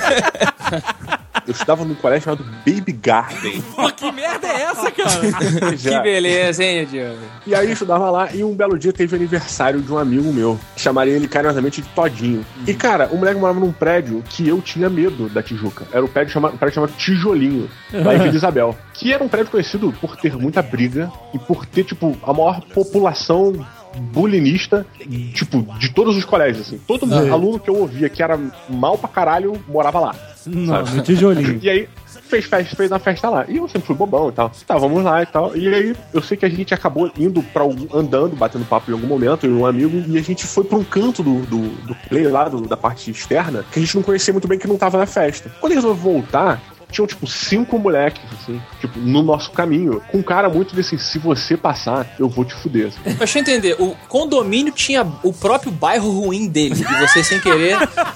Eu estudava num colégio chamado Baby Garden. Pô, que merda é essa, cara? Que beleza, hein, Diogo? E aí eu estudava lá e um belo dia teve aniversário de um amigo meu. Chamaria ele carinhosamente de Todinho. E, cara, o moleque morava num prédio que eu tinha medo da Tijuca. Era um prédio chamado, um prédio chamado Tijolinho, lá em Vila Isabel. Que era um prédio conhecido por ter muita briga e por ter, tipo, a maior população bulinista, tipo, de todos os colégios, assim. Todo Sim. aluno que eu ouvia que era mal pra caralho morava lá. Não, no tijolinho. E aí, fez, festa, fez uma festa lá. E eu sempre fui bobão e tal. Tá, vamos lá e tal. E aí, eu sei que a gente acabou indo pra algum, andando, batendo papo em algum momento, eu e um amigo, e a gente foi pra um canto do, do, do play lá, do, da parte externa, que a gente não conhecia muito bem, que não tava na festa. Quando ele resolveu voltar, tinham, tipo, cinco moleques, assim, tipo, no nosso caminho, com um cara muito desse, se você passar, eu vou te fuder, assim. Mas deixa eu entender, o condomínio tinha o próprio bairro ruim dele, e vocês sem querer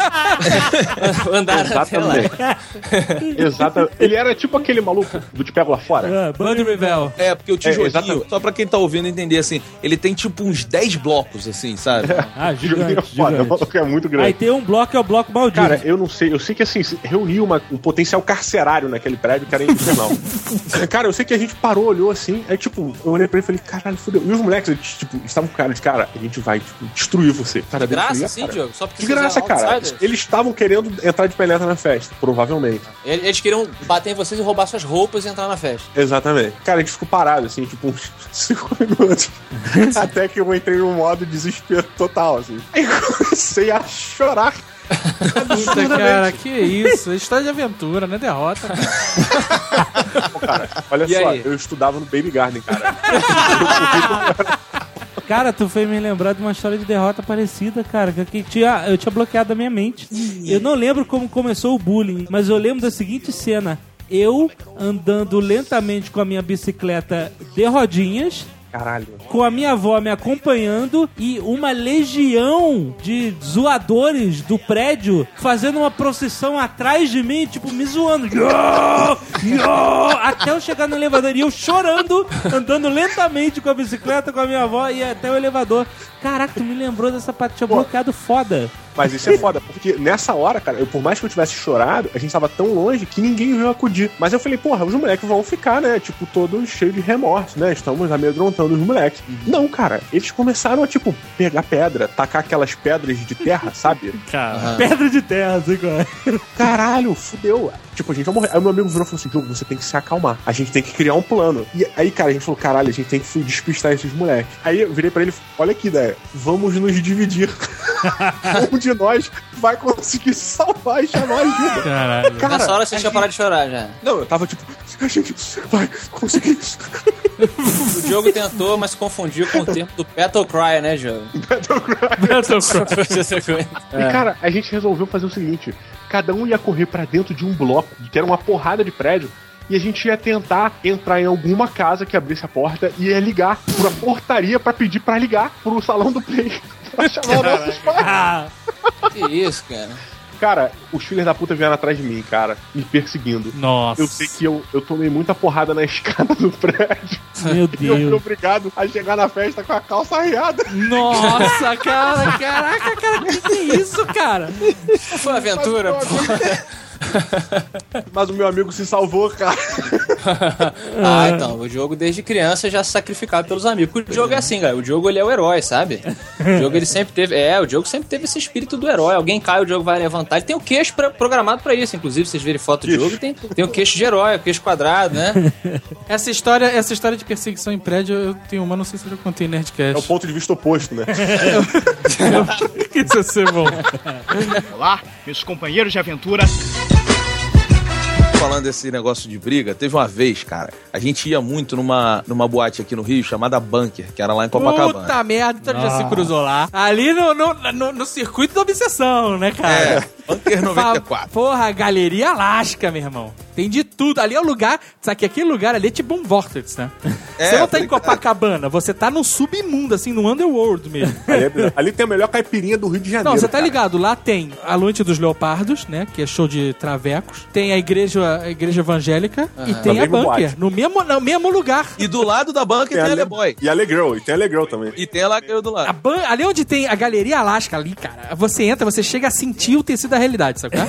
andaram até lá. Exatamente. Exatamente. Ele era tipo aquele maluco do Te Pego Lá Fora. É, Band Revel. É, porque o tijolinho, exatamente. só pra quem tá ouvindo entender, assim, ele tem tipo uns dez blocos, assim, sabe? Ah, Tijolinho é gigante, foda, gigante. é muito grande. Aí tem um bloco que é o bloco maldito. Cara, eu não sei, eu sei que assim, reuniu uma, um potencial carcerário naquele prédio que era infernal. Cara, eu sei que a gente parou, olhou assim, aí tipo, eu olhei pra ele e falei, caralho, fodeu. E os moleques, eles, tipo, estavam com cara de, cara, a gente vai, tipo, destruir você. Cara, De graça, destruir, sim, cara. Diogo? Só porque De vocês graça, eram cara. outsiders? Eles estavam querendo entrar de penetra na festa, provavelmente. Eles queriam bater em vocês e roubar suas roupas e entrar na festa. Exatamente. Cara, a gente ficou parado, assim, tipo, uns cinco minutos. Até que eu entrei num modo desespero total, assim. Aí eu comecei a chorar. Puta, cara, que isso? História de aventura, né? Derrota. Pô, cara, olha E só, aí? eu estudava no Baby Garden, cara. Cara, tu fez me lembrar de uma história de derrota parecida, cara, que, que tinha, eu tinha bloqueado a minha mente. Eu não lembro como começou o bullying, mas eu lembro da seguinte cena. Eu andando lentamente com a minha bicicleta de rodinhas Caralho. Com a minha avó me acompanhando e uma legião de zoadores do prédio fazendo uma procissão atrás de mim, tipo, me zoando. Yo! Yo! Até eu chegar no elevador. E eu chorando, andando lentamente com a bicicleta com a minha avó e até o elevador. Caraca, tu me lembrou dessa parte, tinha bloqueado foda. Mas isso é foda, porque nessa hora, cara, eu, por mais que eu tivesse chorado, a gente tava tão longe que ninguém veio acudir. Mas eu falei, porra, os moleques vão ficar, né, tipo, todos cheios de remorso, né? Estamos amedrontando os moleques. Uhum. Não, cara, eles começaram a, tipo, pegar pedra, tacar aquelas pedras de terra, sabe? Cara, uhum. Pedra de terra, assim, cara. Caralho, fudeu. Tipo, a gente vai morrer. Aí o meu amigo virou e falou assim, Diogo, você tem que se acalmar. A gente tem que criar um plano. E aí, cara, a gente falou, caralho, a gente tem que despistar esses moleques. Aí eu virei pra ele, olha que ideia, vamos nos dividir. Um de nós vai conseguir salvar e chamar ajuda. Caralho. Cara, nessa hora você tinha parado de chorar já. Não, eu tava tipo, a gente vai conseguir. O Diogo tentou, mas confundiu com o termo do Battle Cry, né, Diogo? Battle Cry. Battle Cry. É. E, cara, a gente resolveu fazer o seguinte, cada um ia correr pra dentro de um bloco, que era uma porrada de prédio, e a gente ia tentar entrar em alguma casa que abrisse a porta e ia ligar pra portaria pra pedir pra ligar pro salão do play. Pra chamar os nossos pais. Que isso, cara. Cara, os filhos da puta vieram atrás de mim, cara, me perseguindo. Nossa. Eu sei que eu, eu tomei muita porrada na escada do prédio. Meu Deus. E eu fui obrigado a chegar na festa com a calça arriada. Nossa, cara, caraca, cara, que que é isso, cara? Não foi uma aventura, pô. Mas o meu amigo se salvou, cara. Ah, então, o Diogo desde criança já se sacrificava pelos amigos. Porque o Diogo é assim, cara, o Diogo ele é o herói, sabe? O Diogo ele sempre teve, é, o Diogo sempre teve esse espírito do herói. Alguém cai, o Diogo vai levantar. Ele tem o queixo pra, programado pra isso, inclusive, vocês verem foto do Diogo, tem, tem o queixo de herói, o queixo quadrado, né? Essa história, essa história de perseguição em prédio, eu tenho uma, não sei se eu já contei no Nerdcast. É o ponto de vista oposto, né? Isso ia ser bom. Olá, meus companheiros de aventura. Falando desse negócio de briga, teve uma vez, cara, a gente ia muito numa, numa boate aqui no Rio chamada Bunker, que era lá em Copacabana. Puta merda, então já se cruzou lá. Ali no, no, no, no circuito da obsessão, né, cara? É, Bunker noventa e quatro. Porra, Galeria Alaska, meu irmão. Tem de tudo. Ali é o lugar, sabe que aquele lugar ali é tipo um vortex, né? É, você não tá em Copacabana, você tá no submundo, assim, no underworld mesmo. Ali, é, ali tem a melhor caipirinha do Rio de Janeiro. Não, você tá cara. ligado, lá tem a Noite dos Leopardos, né, que é show de travecos. Tem a igreja, a igreja evangélica uhum. e tem no a Bunker, boate. no mesmo, no mesmo lugar. E do lado da Bunker tem, tem a Alegroy. E a Alegrou, e tem a Alegrou também. E tem a Alegrou do lado. A ban... Ali onde tem a Galeria Alaska ali, cara, você entra, você chega a sentir o tecido da realidade, sabe?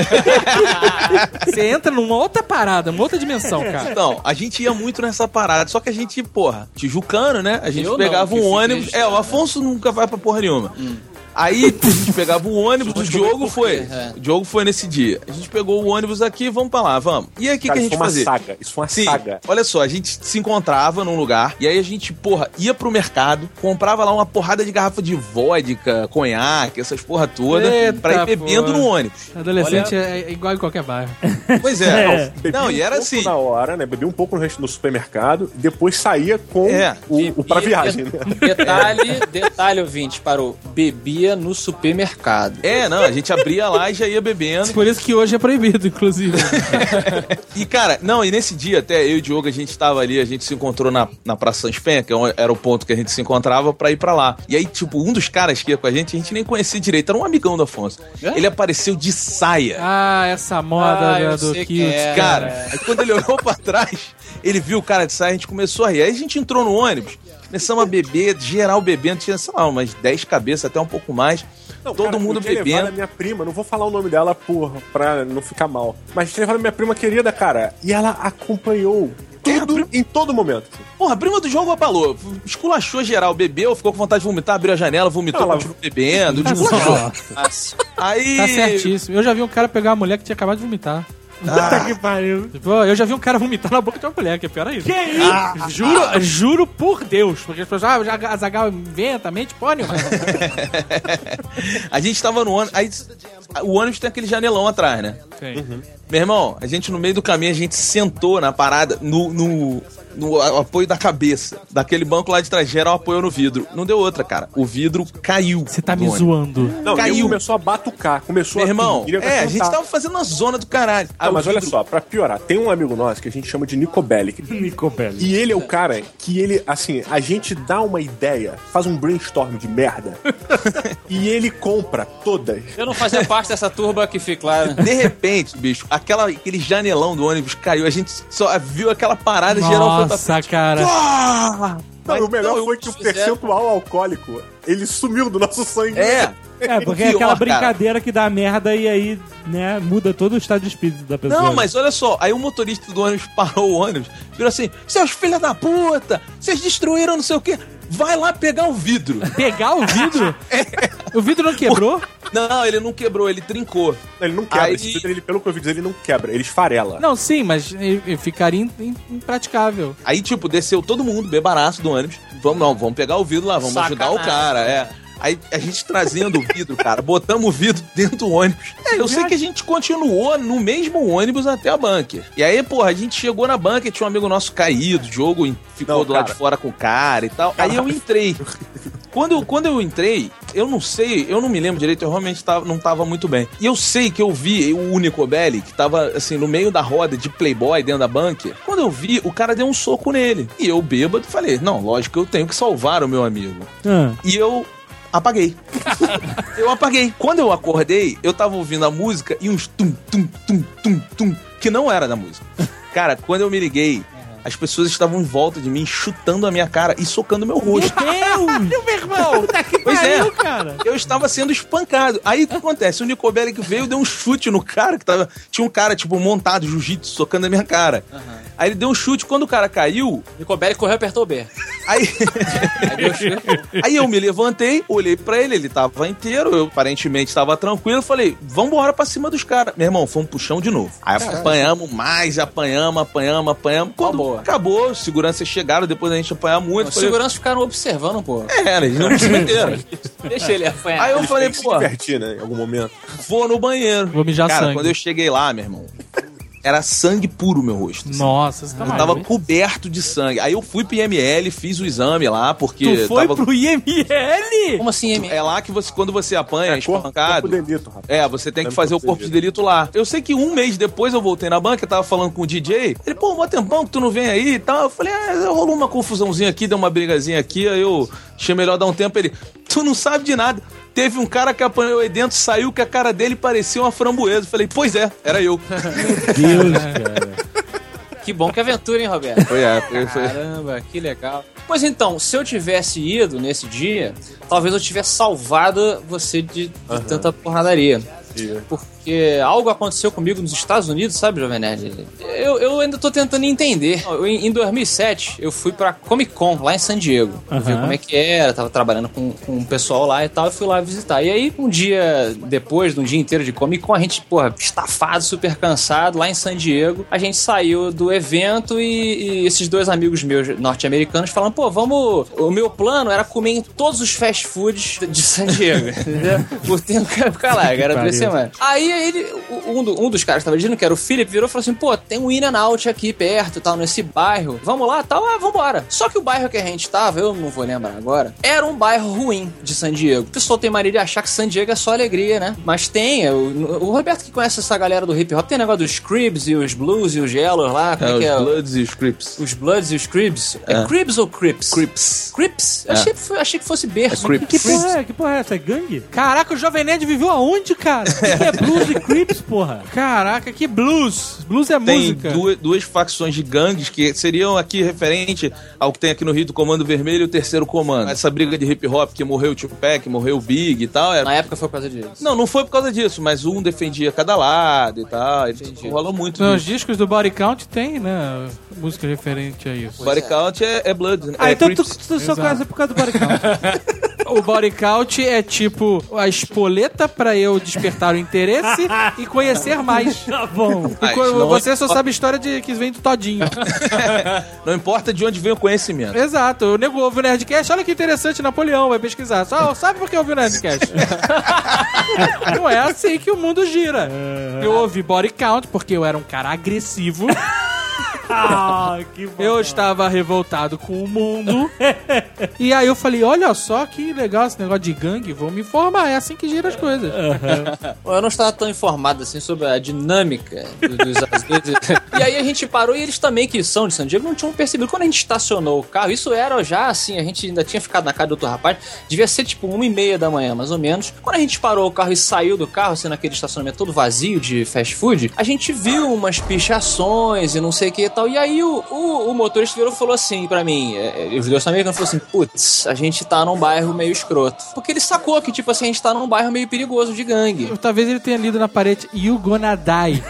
Você entra numa outra parada, uma outra dimensão, cara. Então, a gente ia muito nessa parada, só que a gente, porra, tijucano, né? A gente Eu pegava não, um ônibus. fiquei... É, o Afonso nunca vai pra porra nenhuma. Hum. Aí a gente pegava um ônibus, o Diogo foi. É. O Diogo foi nesse dia. A gente pegou o ônibus aqui, vamos pra lá, vamos. E aí o que, que a gente fazia? Isso foi uma saga. Isso foi uma Sim, saga. Olha só, a gente se encontrava num lugar e aí a gente, porra, ia pro mercado, comprava lá uma porrada de garrafa de vodka, conhaque, essas porra toda, Eita, pra ir bebendo porra. no ônibus. Adolescente Olha... é igual em qualquer bairro. Pois é. é. Não, não e era um assim. Na hora, né? Bebi um pouco no, no supermercado, depois saía com é. o, o pra viagem. Né? Detalhe, detalhe, ouvinte, parou. Bebia no supermercado. É, não, a gente abria lá e já ia bebendo. Por isso que hoje é proibido, inclusive. E, cara, não, e nesse dia até eu e o Diogo, a gente tava ali, a gente se encontrou na, na Praça Sans Penha, que era o ponto que a gente se encontrava pra ir pra lá. E aí, tipo, um dos caras que ia com a gente, a gente nem conhecia direito, era um amigão do Afonso. É? Ele apareceu de saia. Ah, essa moda ah, do Kilt. É. Cara, aí quando ele olhou pra trás, ele viu o cara de saia, a gente começou a rir. Aí a gente entrou no ônibus, começamos a beber, geral bebendo, tinha, sei lá, umas dez cabeças, até um pouco mais. Não, todo cara, mundo eu tinha bebendo. levado a minha prima, não vou falar o nome dela, porra, pra não ficar mal. Mas tinha levado a minha prima querida, cara, e ela acompanhou tudo é, em todo momento. Porra, a prima do João abalou. Esculachou geral, bebeu, ficou com vontade de vomitar, abriu a janela, vomitou, ela... continuou bebendo, esculachou. Aí... Tá certíssimo. Eu já vi um cara pegar uma mulher que tinha acabado de vomitar. Puta ah. que pariu. Eu já vi um cara vomitar na boca de uma mulher, que é pior ainda. Que isso? Ah, juro, ah. juro por Deus. Porque as pessoas, ah, já a Zagal inventa, mente, pônei. A gente tava no ônibus, aí o ônibus tem aquele janelão atrás, né? Sim. Uhum. Meu irmão, a gente no meio do caminho, a gente sentou na parada, no, no, no a- apoio da cabeça. Daquele banco lá de trás, geral apoiou no vidro. Não deu outra, cara. O vidro caiu. Você tá do me ônibus. zoando. Não, Caiu. ele começou a batucar, começou Meu a... irmão, queria é, a gente cantar. tava fazendo uma zona do caralho. Ah, Aí mas o olha vidro- só, pra piorar, tem um amigo nosso que a gente chama de Nico Bellic. Nico Bellic. E ele é o cara que ele, assim, a gente dá uma ideia, faz um brainstorm de merda, e ele compra todas. Eu não fazia parte dessa turba que fica lá. né? De repente, bicho, aquela, aquele janelão do ônibus caiu. A gente só viu aquela parada geral foi pra Nossa, cara. Ah! Não, Mas o melhor não, foi que o fizeram- percentual alcoólico, ele sumiu do nosso sangue. É. É, porque é pior, aquela cara. brincadeira que dá merda e aí, né, muda todo o estado de espírito da pessoa. Não, mas olha só, aí o motorista do ônibus parou o ônibus, virou assim: seus filhos da puta, vocês destruíram não sei o quê, vai lá pegar o vidro. Pegar o vidro? É. O vidro não quebrou? Não, ele não quebrou, ele trincou. Ele não quebra, Aí- esse vidro, ele, pelo que eu ouvi dizer, ele não quebra, ele esfarela. Não, sim, mas e- e ficaria in- in- impraticável. Aí, tipo, desceu todo mundo, bebaraço do ônibus. Vamos, não, vamos pegar o vidro lá, vamos ajudar o Sacanagem. cara, é. Aí a gente trazendo o vidro, cara, botamos o vidro dentro do ônibus. É, eu sei que a gente continuou no mesmo ônibus até a bunker. E aí, porra, a gente chegou na bunker, tinha um amigo nosso caído, o Diogo ficou Não, do lado cara. de fora com o cara e tal. Aí eu entrei. Quando eu, quando eu entrei, eu não sei, eu não me lembro direito, eu realmente tava, não tava muito bem. E eu sei que eu vi o Único Belli, que tava, assim, no meio da roda de Playboy dentro da bunker. Quando eu vi, o cara deu um soco nele. E eu, bêbado, falei, não, lógico que eu tenho que salvar o meu amigo. Ah. E eu apaguei. Eu apaguei. Quando eu acordei, eu tava ouvindo a música e uns tum, tum, tum, tum, tum, que não era da música. Cara, quando eu me liguei, as pessoas estavam em volta de mim, chutando a minha cara e socando meu rosto. Meu irmão! Tá que Pois é. pariu, cara! Eu estava sendo espancado. Aí o que acontece? O Nico Bellic veio, deu um chute no cara que tava. Tinha um cara, tipo, montado, jiu-jitsu, socando a minha cara. Aí ele deu um chute, quando o cara caiu, Nicobelli correu e apertou o B. aí. Aí deu chute. Aí eu me levantei, olhei pra ele, ele tava inteiro, eu aparentemente tava tranquilo, falei, vambora pra cima dos caras. Meu irmão, foi um puxão de novo. Aí apanhamos mais, apanhamos, apanhamos, apanhamos. Quando boa. acabou, os seguranças chegaram, depois a gente apanhar muito. Os falei, seguranças ficaram observando, pô. é, eles não se meteram. Deixa ele apanhar. Aí eu Eles falei, têm que se pô, divertir, né, em algum momento. vou no banheiro. Vou mijar Cara, sangue. quando eu cheguei lá, meu irmão, era sangue puro meu rosto. assim. Nossa, você tá Eu maluco. tava coberto de sangue. Aí eu fui pro I M L, fiz o exame lá, porque Tu foi tava... pro I M L? Como assim, M? É lá que você, quando você apanha, É, corpo, espancado... corpo delito, rapaz. É, você tem que Lembra fazer o corpo corpo de de delito lá. Eu sei que um mês depois eu voltei na banca, eu tava falando com o D J. Ele, pô, mó tempão que tu não vem aí e tal. Eu falei, ah, rolou uma confusãozinha aqui, deu uma brigazinha aqui, aí eu achei melhor dar um tempo. Ele, tu não sabe de nada. Teve um cara que apanhou aí dentro, saiu que a cara dele parecia uma framboesa. Eu falei, pois é, era eu. Deus, cara. Que bom que aventura, hein, Roberto? Foi, é, foi, foi. Caramba, que legal. Pois então, se eu tivesse ido nesse dia, talvez eu tivesse salvado você de, de tanta porradaria. Ia. Porque algo aconteceu comigo nos Estados Unidos, sabe, Jovem Nerd? Eu, eu ainda tô tentando entender. Eu, em em dois mil e sete, eu fui pra Comic Con, lá em San Diego. Pra ver Aham. como é que era, tava trabalhando com, com um pessoal lá e tal, eu fui lá visitar. E aí, um dia depois, de um dia inteiro de Comic Con, a gente, porra, estafado, super cansado, lá em San Diego, a gente saiu do evento e, e esses dois amigos meus norte-americanos falando, pô, vamos... O meu plano era comer em todos os fast foods de San Diego, entendeu? Por tempo que ia ficar lá, era três semanas. Aí ele, um, do- um dos caras que tava dirigindo, que era o Philip, virou e falou assim, pô, tem um In-N-Out aqui perto e tal, nesse bairro. Vamos lá e tal? Ah, vambora. Só que o bairro que a gente tava, eu não vou lembrar agora, era um bairro ruim de San Diego. O pessoal tem mania de achar que San Diego é só alegria, né? Mas tem, o, o Roberto que conhece essa galera do hip hop, tem negócio dos Cribs e os Blues e os Yellows lá, como é, É, que é? os Bloods e os Crips. Os Bloods e os Cribs. É, É. Cribs ou Crips? Crips. Crips? Eu É. achei, que foi- achei que fosse berço. É mas Crips. Que porra é? Que porra é essa? É gangue? Caraca, o Jovem Nerd viveu aonde, cara? O que é blues e creeps, porra? Caraca, que blues. Blues é Tem música. duas, duas facções de gangues que seriam aqui referente ao que tem aqui no Rio do Comando Vermelho e o Terceiro Comando. Essa briga de hip hop que morreu o Tupac, morreu o Big e tal. Era... Na época foi por causa disso. Não, não foi por causa disso, mas um defendia cada lado e tal. E rola muito Nos disso. discos do Body Count tem, né? Música referente a isso. Body Count é, é Blood, né? Ah, é então tu, Crips. tu só conhece por causa do body count. O Body Count é tipo a espoleta pra eu despertar o interesse e conhecer mais. Tá bom. E Mas co- não você é- só sabe a história de que vem do Todinho. Não importa de onde vem o conhecimento. Exato. O nego ouve o Nerdcast, olha que interessante, Napoleão, vai pesquisar. Só sabe por que ouve o Nerdcast? Não é assim que o mundo gira. Eu ouvi Body Count porque eu era um cara agressivo. Ah, que bom. Eu estava revoltado com o mundo. E aí eu falei, olha só que legal esse negócio de gangue, vou me informar, é assim que gira as coisas. Bom, eu não estava tão informado assim sobre a dinâmica dos azuis. E aí a gente parou e eles também, que são de San Diego, não tinham percebido. Quando a gente estacionou o carro, isso era já assim, a gente ainda tinha ficado na casa do outro rapaz, devia ser tipo uma e meia da manhã, mais ou menos. Quando a gente parou o carro e saiu do carro, assim, naquele estacionamento todo vazio de fast food, a gente viu umas pichações e não sei o que e tal. E aí o, o, o motorista virou e falou assim pra mim, é, os dois americanos falaram assim, putz, a gente tá num bairro meio escroto. Porque ele sacou que, tipo assim, a gente tá num bairro meio perigoso de gangue. Talvez ele tenha lido na parede, you gonna die.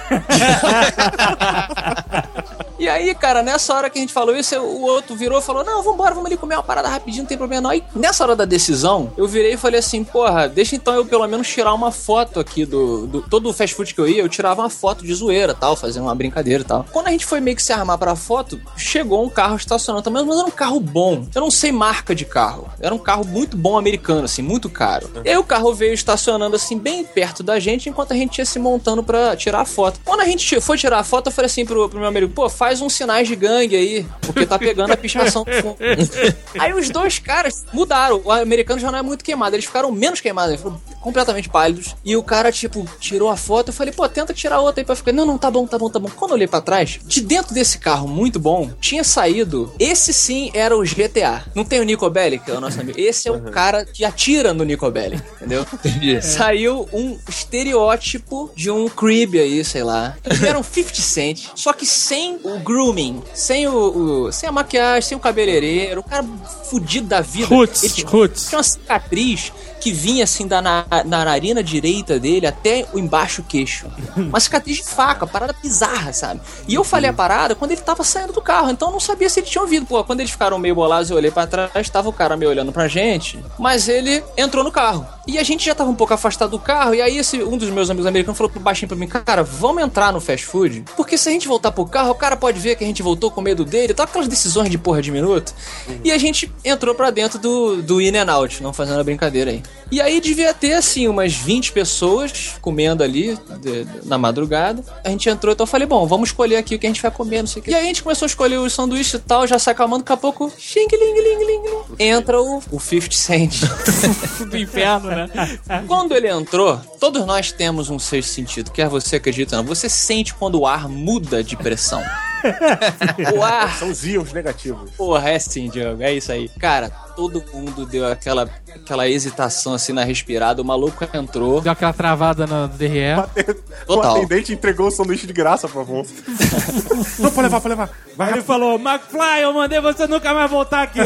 E aí, cara, nessa hora que a gente falou isso, o outro virou e falou, não, vambora, vamos ali comer uma parada rapidinho, não tem problema não. Aí, nessa hora da decisão, eu virei e falei assim, porra, deixa então eu pelo menos tirar uma foto aqui do... do todo o fast food que eu ia, eu tirava uma foto de zoeira, tal, fazendo uma brincadeira e tal. Quando a gente foi meio que se armar pra foto, chegou um carro estacionando também, mas era um carro bom. Eu não sei marca de carro. Era um carro muito bom americano, assim, muito caro. E aí o carro veio estacionando, assim, bem perto da gente, enquanto a gente ia se montando pra tirar a foto. Quando a gente foi tirar a foto, eu falei assim pro, pro meu amigo, pô, faz uns sinais de gangue aí, porque tá pegando a pichação do fundo. Aí os dois caras mudaram. O americano já não é muito queimado, eles ficaram menos queimados, eles foram completamente pálidos. E o cara, tipo, tirou a foto, eu falei, pô, tenta tirar outra aí pra ficar. Não, não, tá bom, tá bom, tá bom. Quando eu olhei pra trás, de dentro desse carro muito bom, tinha saído, esse sim era o G T A. Não tem o Nico Bellic, que é o nosso amigo. Esse é o cara que atira no Nico Bellic, entendeu? Entendi. Saiu um estereótipo de um Creep aí, sei lá. Ele era um fifty cent, só que sem o grooming, sem o, o sem a maquiagem, sem o cabeleireiro, o cara fudido da vida. Roots, ele tinha, roots. tinha uma cicatriz que vinha assim da na, na narina direita dele até o embaixo queixo. Uma cicatriz de faca, parada bizarra, sabe? E eu falei a parada quando ele tava saindo do carro, então eu não sabia se ele tinha ouvido. Pô, quando eles ficaram meio bolados, eu olhei pra trás, tava o cara meio olhando pra gente, mas ele entrou no carro. E a gente já tava um pouco afastado do carro, e aí esse, um dos meus amigos americanos falou baixinho pra mim, cara, vamos entrar no fast food? Porque se a gente voltar pro carro, o cara pode ver que a gente voltou com medo dele, tá aquelas decisões de porra de minuto. E a gente entrou pra dentro do, do In and Out, não fazendo a brincadeira aí. E aí devia ter, assim, umas vinte pessoas comendo ali de, de, na madrugada. A gente entrou, então eu falei, bom, vamos escolher aqui o que a gente vai comer, não sei o que. E aí a gente começou a escolher os sanduíches e tal, já se acalmando, daqui a pouco, xing, ling, ling, ling, entra o, o fifty cent. Do inferno, né? Quando ele entrou, todos nós temos um sexto sentido, quer você acredite ou não. Você sente quando o ar muda de pressão. O ar... São os íons negativos. Porra, é sim, Diogo, é isso aí. Cara, todo mundo deu aquela, aquela hesitação assim na respirada, o maluco entrou. Deu aquela travada no D R E. Total. O atendente entregou o sanduíche de graça pro Afonso. Não, pode levar, pode levar. Vai. Ele falou, McFly, eu mandei você nunca mais voltar aqui.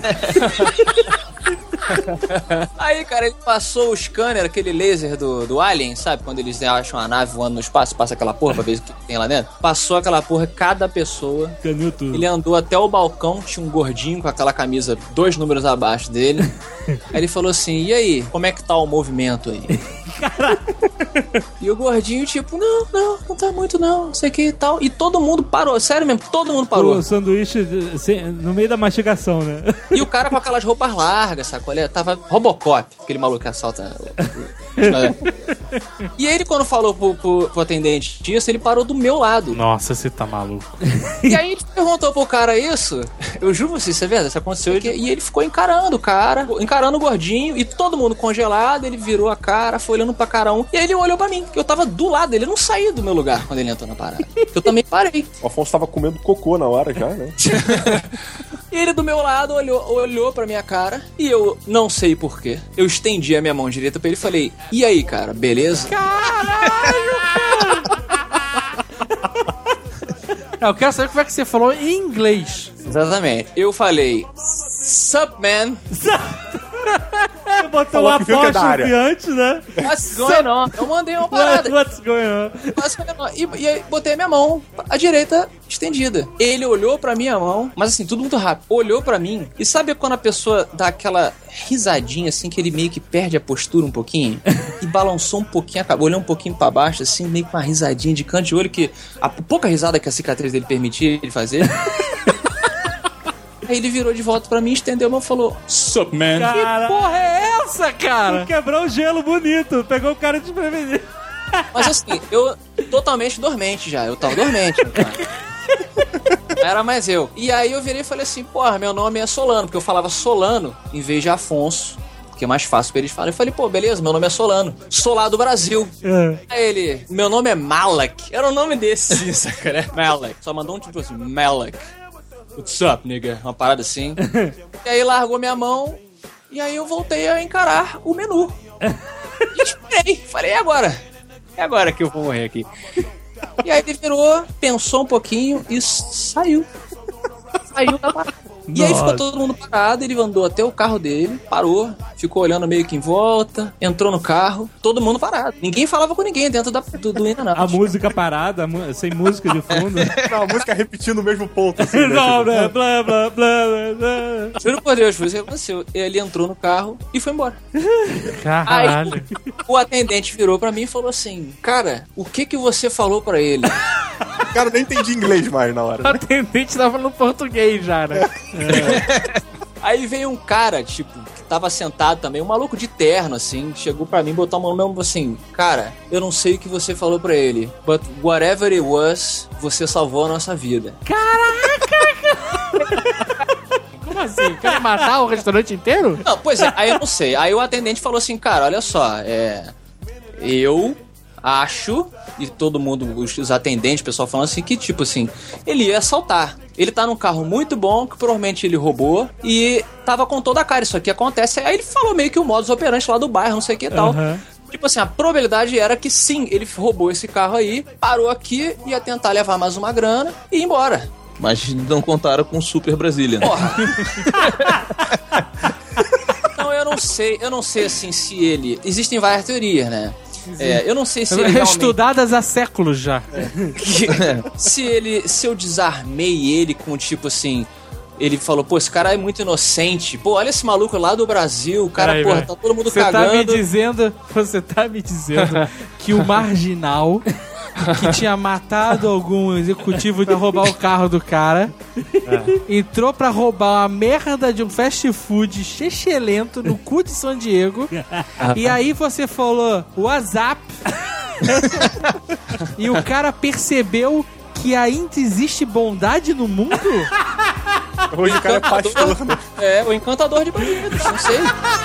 Aí, cara, ele passou o scanner, aquele laser do, do Alien, sabe? Quando eles acham uma nave voando no espaço, passa aquela porra pra ver o que tem lá dentro. Passou aquela porra, cada pessoa. Canudo tudo. Ele andou até o balcão, tinha um gordinho com aquela camisa dois números abaixo dele. Aí ele falou assim, e aí, como é que tá o movimento aí? E o gordinho, tipo, não, não, não tá muito não, não sei o que e tal. E todo mundo parou, sério mesmo, todo mundo parou. O sanduíche sem, no meio da mastigação, né? E o cara com aquelas roupas largas, sabe qual é? Tava Robocop, aquele maluco que assalta. E ele, quando falou pro, pro, pro atendente disso, ele parou do meu lado. Nossa, você tá maluco. E aí a gente perguntou pro cara isso. Eu juro você, isso é verdade, isso aconteceu. E ele ficou encarando o cara, encarando o gordinho, e todo mundo congelado. Ele virou a cara, foi olhando pra cara um. E aí ele olhou pra mim, que eu tava do lado dele. Ele não saiu do meu lugar quando ele entrou na parada. Eu também parei. O Afonso tava comendo cocô na hora já, né? E ele do meu lado olhou, olhou pra minha cara. E eu não sei porquê. Eu estendi a minha mão direita pra ele e falei, e aí, cara, beleza? Caralho, cara! Eu quero saber como é que você falou em inglês. Exatamente. Eu falei, sup, man? Você botou Falou um que viu que é da apóstrofe área. antes, né? What's going on? Eu mandei uma parada. What's going on? What's going on? E, e aí botei a minha mão, a direita estendida. Ele olhou pra minha mão, mas assim, tudo muito rápido. Olhou pra mim. E sabe quando a pessoa dá aquela risadinha, assim, que ele meio que perde a postura um pouquinho? E balançou um pouquinho, acabou olhando um pouquinho pra baixo, assim, meio com uma risadinha de canto de olho, que a pouca risada que a cicatriz dele permitia ele fazer. Aí ele virou de volta pra mim, estendeu a mão e falou, sup, man? Cara, Que porra é essa, cara? quebrou o gelo bonito. Pegou o cara desprevenido. Mas assim, eu totalmente dormente já. Eu tava dormente, cara. era mais eu. E aí eu virei e falei assim, porra, meu nome é Solano, porque eu falava Solano em vez de Afonso, porque é mais fácil pra eles falarem. Eu falei, pô, beleza, meu nome é Solano, sou lá do Brasil. É. Aí ele, meu nome é Malak. Era um nome desse, sim, saca, né? Malak. Só mandou um tipo assim, Malak. What's up, nigga? Uma parada assim. E aí largou minha mão, e aí eu voltei a encarar o menu. E esperei. Falei, é agora? É agora que eu vou morrer aqui. E aí ele virou, pensou um pouquinho e saiu. Saiu da parada. E aí ficou todo mundo parado, ele andou até o carro dele, parou, ficou olhando meio que em volta, entrou no carro, todo mundo parado. Ninguém falava com ninguém dentro da, do, do Inanápolis. A música parada, a mu- sem música de fundo. Não, a música repetindo o mesmo ponto. Assim, né? Não, né? Blá, blá, blá, blá, blá. Juro por Deus, foi isso que aconteceu. Ele entrou no carro e foi embora. Caralho. Aí o atendente virou pra mim e falou assim, cara, o que que você falou pra ele? Cara, eu nem entendi inglês mais na hora. O atendente tava no português já, né? Aí veio um cara, tipo, que tava sentado também, um maluco de terno, assim, chegou pra mim, botou a mão no meu ombro assim, cara, eu não sei o que você falou pra ele, but whatever it was, você salvou a nossa vida. Como assim? Quer matar o restaurante inteiro? Não, pois é, aí eu não sei. Aí o atendente falou assim, cara, olha só, é... Eu acho, e todo mundo, os, os atendentes, o pessoal falando assim, que tipo assim, ele ia assaltar. Ele tá num carro muito bom, que provavelmente ele roubou, e tava com toda a cara, isso aqui acontece. Aí ele falou meio que o modus operandi lá do bairro, não sei o que e tal. Uhum. Tipo assim, a probabilidade era que sim, ele roubou esse carro aí, parou aqui, ia tentar levar mais uma grana e ir embora. Mas não contaram com o Super Brazilian. Porra. Então eu não sei, eu não sei assim se ele... Existem várias teorias, né? É, eu não sei se ele realmente... Estudadas há séculos já. se ele, se eu desarmei ele com tipo assim, ele falou, pô, esse cara é muito inocente, pô, olha esse maluco lá do Brasil, o cara, Peraí, porra, velho. tá todo mundo Você cagando. tá me dizendo, você tá me dizendo que o marginal que tinha matado algum executivo pra roubar o carro do cara entrou pra roubar uma merda de um fast food chechelento no cu de San Diego e aí você falou WhatsApp e o cara percebeu que ainda existe bondade no mundo? Hoje o cara é pastor, né? É, o encantador de bandidos, não sei.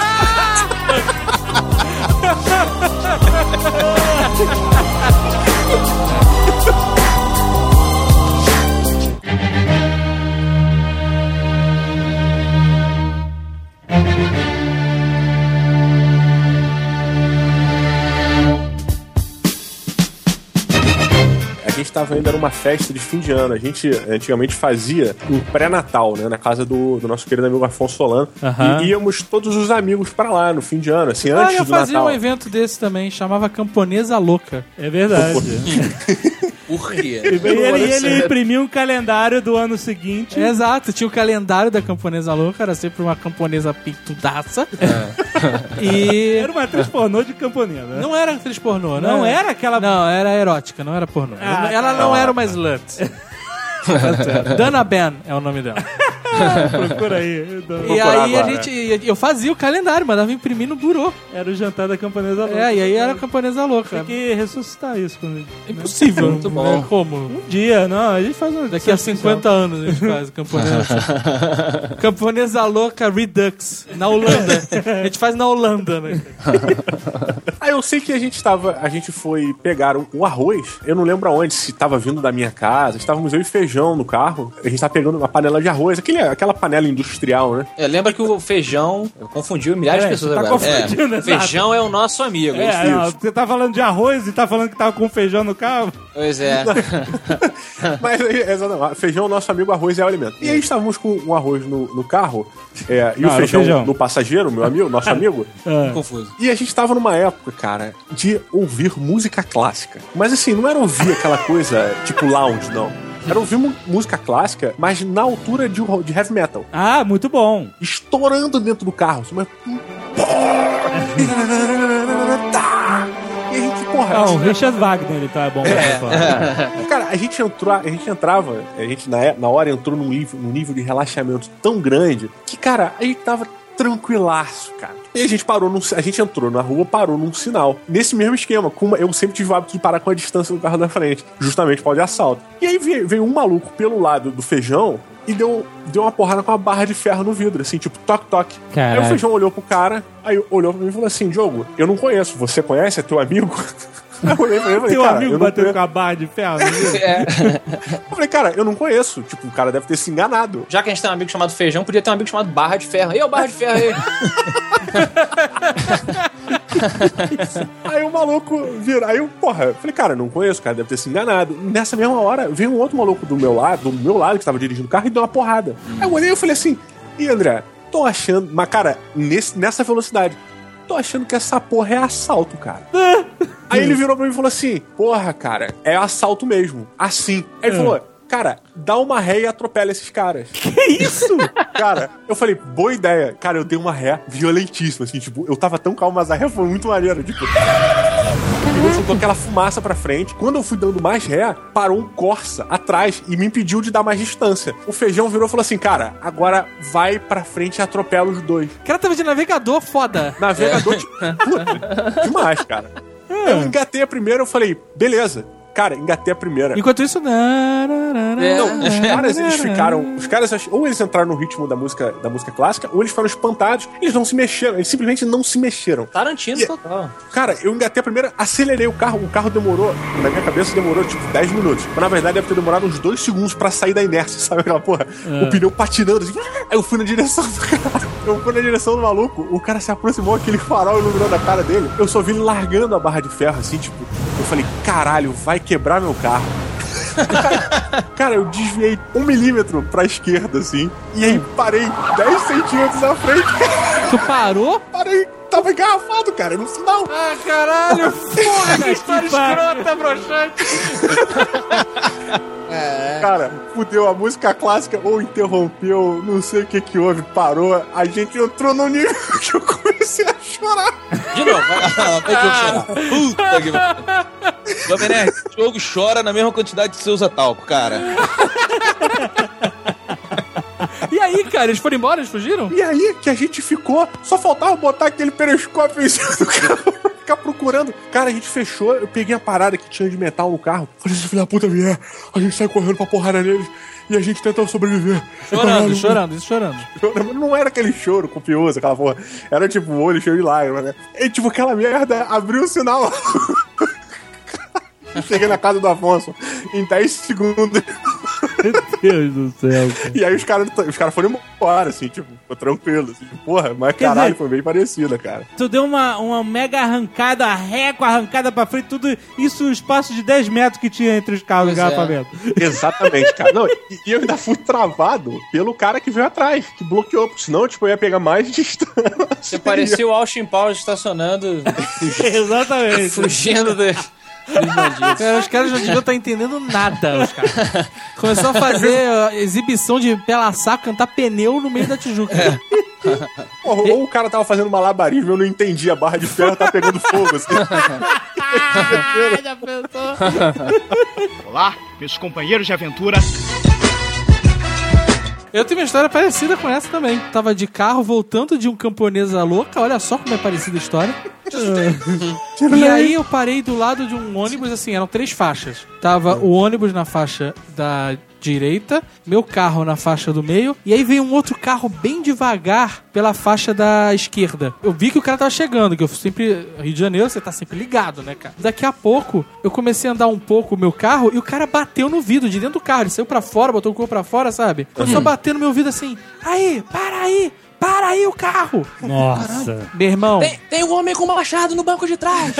A gente tava indo, era uma festa de fim de ano. A gente antigamente fazia um pré-natal, né? Na casa do, do nosso querido amigo Afonso Solano. Aham. E íamos todos os amigos pra lá no fim de ano, assim, Ah, antes eu do fazia Natal. um evento desse também, chamava Camponesa Louca. É verdade. Por quê? E ele, ele imprimiu um calendário do ano seguinte. Exato, tinha o calendário da Camponesa Louca, era sempre uma camponesa pintudaça. E Era uma atriz pornô de camponesa. Né? não era atriz pornô, Não né? era aquela... Não, era erótica, não era pornô. Ah, Ela tá. não era uma slut. Dana Ben é o nome dela. Procura aí. E aí a gente, eu fazia o calendário, mandava imprimir no burô. Era o jantar da camponesa louca. É, e aí era a Camponesa Louca. Tem que ressuscitar isso comigo. Impossível. Muito bom. Né? Como? Um dia, não, a gente faz um... Daqui a cinquenta anos a gente faz Camponesa. Camponesa Louca Redux, na Holanda. A gente faz na Holanda, né? Ah, eu sei que a gente tava. A gente foi pegar um, um arroz. Eu não lembro aonde, se tava vindo da minha casa. Estávamos eu e Feijão no carro. A gente tava pegando uma panela de arroz. Aquele, aquela panela industrial, né? É, lembra que o Feijão confundiu milhares É, de pessoas você tá agora. confundindo, É, exato. Feijão é o nosso amigo. É, não, você tá falando de arroz e tá falando que tava com feijão no carro? Pois é. Mas aí, exatamente, feijão, nosso amigo, arroz é o alimento. E aí estávamos com um arroz no, no carro, é, e Não, o era feijão, feijão. no passageiro, meu amigo, nosso amigo. Confuso. E a gente tava numa época, cara, de ouvir música clássica. Mas assim, não era ouvir aquela coisa tipo lounge, não. Era ouvir mu- música clássica, mas na altura de, ro- de heavy metal. Ah, muito bom. Estourando dentro do carro. Mas... E a gente, porra... Ah, o Richard Wagner, ele tá bom. É. Cara, a gente entrou, a gente entrava, a gente na, na hora entrou num nível, num nível de relaxamento tão grande que, cara, a gente tava tranquilaço, cara. E a gente parou num, a gente entrou na rua, parou num sinal. Nesse mesmo esquema, com uma, eu sempre tive o hábito de parar com a distância do carro da frente, justamente para o de assalto. E aí veio, veio um maluco pelo lado do Feijão e deu, deu uma porrada com uma barra de ferro no vidro, assim, tipo, toque-toque. Aí o Feijão olhou pro cara, aí olhou pra mim e falou assim, Diogo, eu não conheço, você conhece? É teu amigo? Eu olhei pra ele e falei, teu cara, amigo eu não bateu conheço. com a barra de ferro, né? É. Eu falei, cara, eu não conheço. Tipo, o cara deve ter se enganado. Já que a gente tem um amigo chamado Feijão, podia ter um amigo chamado Barra de Ferro. E o Barra de Ferro aí? Aí o maluco vira. Aí eu, porra, eu falei, cara, não conheço, o cara deve ter se enganado. Nessa mesma hora, veio um outro maluco do meu lado, do meu lado, que estava dirigindo o carro, e deu uma porrada. Aí eu olhei e falei assim, e André, tô achando. Mas, cara, nesse, nessa velocidade, tô achando que essa porra é assalto, cara. Aí ele virou pra mim e falou assim, porra, cara, é assalto mesmo. Assim. Aí ele falou, cara, dá uma ré e atropela esses caras. Que isso? Cara, eu falei, boa ideia. Cara, eu dei uma ré violentíssima, assim, tipo, eu tava tão calmo, mas a ré foi muito maneira, tipo... Ele soltou aquela fumaça pra frente. Quando eu fui dando mais ré, parou um Corsa atrás e me impediu de dar mais distância. O Feijão virou e falou assim, cara, agora vai pra frente e atropela os dois. O cara tava de navegador, foda. Navegador, de... puta, demais, cara. Eu engatei a primeira, eu falei, beleza. Cara, engatei a primeira. Enquanto isso, não, Não, os caras, eles ficaram... Os caras, ou eles entraram no ritmo da música, da música clássica, ou eles ficaram espantados. Eles não se mexeram. Eles simplesmente não se mexeram. Tarantino E- total. Cara, eu engatei a primeira, acelerei o carro. O carro demorou, na minha cabeça, demorou tipo dez minutos. Mas na verdade deve ter demorado uns dois segundos pra sair da inércia, sabe aquela porra? O pneu patinando assim. Aí eu fui na direção do cara. Eu fui na direção do maluco. O cara se aproximou, aquele farol iluminando a cara dele. Eu só vi ele largando a barra de ferro assim, tipo. Eu falei, caralho, vai quebrar meu carro. Cara, eu desviei um milímetro pra esquerda, assim. E aí parei dez centímetros à frente. Tu parou? Parei, tava engarrafado, cara, no sinal. Ah, caralho, porra, que história escrota, broxante. Cara, fudeu, a música clássica ou interrompeu, não sei o que que houve, parou. A gente entrou no nível que eu comecei a chorar. De novo, vai lá, vai que chorar. Puta que pariu. Domenech, o jogo chora na mesma quantidade que você usa talco, cara. E aí, cara, eles foram embora? Eles fugiram? E aí que a gente ficou, só faltava botar aquele periscópio em cima do carro. Ficar procurando. Cara, a gente fechou, eu peguei a parada que tinha de metal no carro. Falei, se filho da puta vier, a gente sai correndo pra porrada neles e a gente tenta sobreviver. Chorando, Caralho, chorando, isso chorando. Mas não era aquele choro copioso, aquela porra. Era tipo o olho cheio de lágrimas, né? E tipo, aquela merda abriu o sinal. Cheguei na casa do Afonso em dez segundos. Meu Deus do céu, cara. E aí os caras os cara foram embora, assim, tipo, ficou tranquilo. Assim, porra, mas Quer caralho, dizer- foi bem parecida, cara. Tu deu uma, uma mega arrancada, ré com a arrancada pra frente, tudo isso no espaço de dez metros que tinha entre os carros de Pois é. engarrafamento. Exatamente, cara. Não, e, e eu ainda fui travado pelo cara que veio atrás, que bloqueou, porque senão, tipo, eu ia pegar mais distância. Você parecia o Austin Powers estacionando, Exatamente. fugindo do... dos bandidos. Cara, os caras não deviam estar entendendo nada, os caras. Começou a fazer ó, exibição de pela saco, cantar pneu no meio da Tijuca. Porra, ou o cara tava fazendo malabarismo, eu não entendi, a barra de ferro tá pegando fogo, assim. Já pensou? Olá, meus companheiros de aventura. Eu tenho uma história parecida com essa também. Tava de carro voltando de um camponesa louca, olha só como é parecida a história. E aí eu parei do lado de um ônibus, assim, eram três faixas. Tava o ônibus na faixa da direita, meu carro na faixa do meio, e aí veio um outro carro bem devagar pela faixa da esquerda. Eu vi que o cara tava chegando, que eu sempre... Rio de Janeiro, você tá sempre ligado, né, cara? Daqui a pouco, eu comecei a andar um pouco o meu carro, e o cara bateu no vidro, de dentro do carro. Ele saiu pra fora, botou o corpo pra fora, sabe? Começou a bater no meu vidro assim, aí, para aí! Para aí o carro! Nossa. Meu irmão, Tem, tem um homem com machado no banco de trás.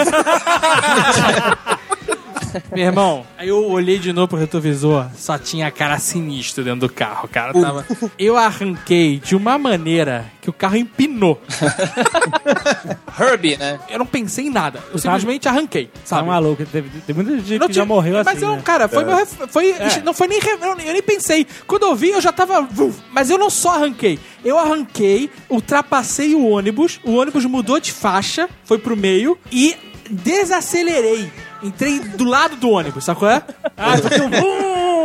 meu irmão, aí eu olhei de novo pro retrovisor, só tinha cara sinistro dentro do carro, cara. Tava... Eu arranquei de uma maneira que o carro empinou. Herbie, né? Eu não pensei em nada, eu simplesmente arranquei, Tá sabe? maluco. Teve, tem muita gente Não que já tinha- morreu mas assim, eu, né? cara, foi meu ref- foi, não foi nem re- eu, eu nem pensei. Quando eu vi, eu já tava, mas eu não só arranquei. Eu arranquei, ultrapassei o ônibus, o ônibus mudou de faixa, foi pro meio e desacelerei. Entrei do lado do ônibus, sabe qual é? Ah, foi um...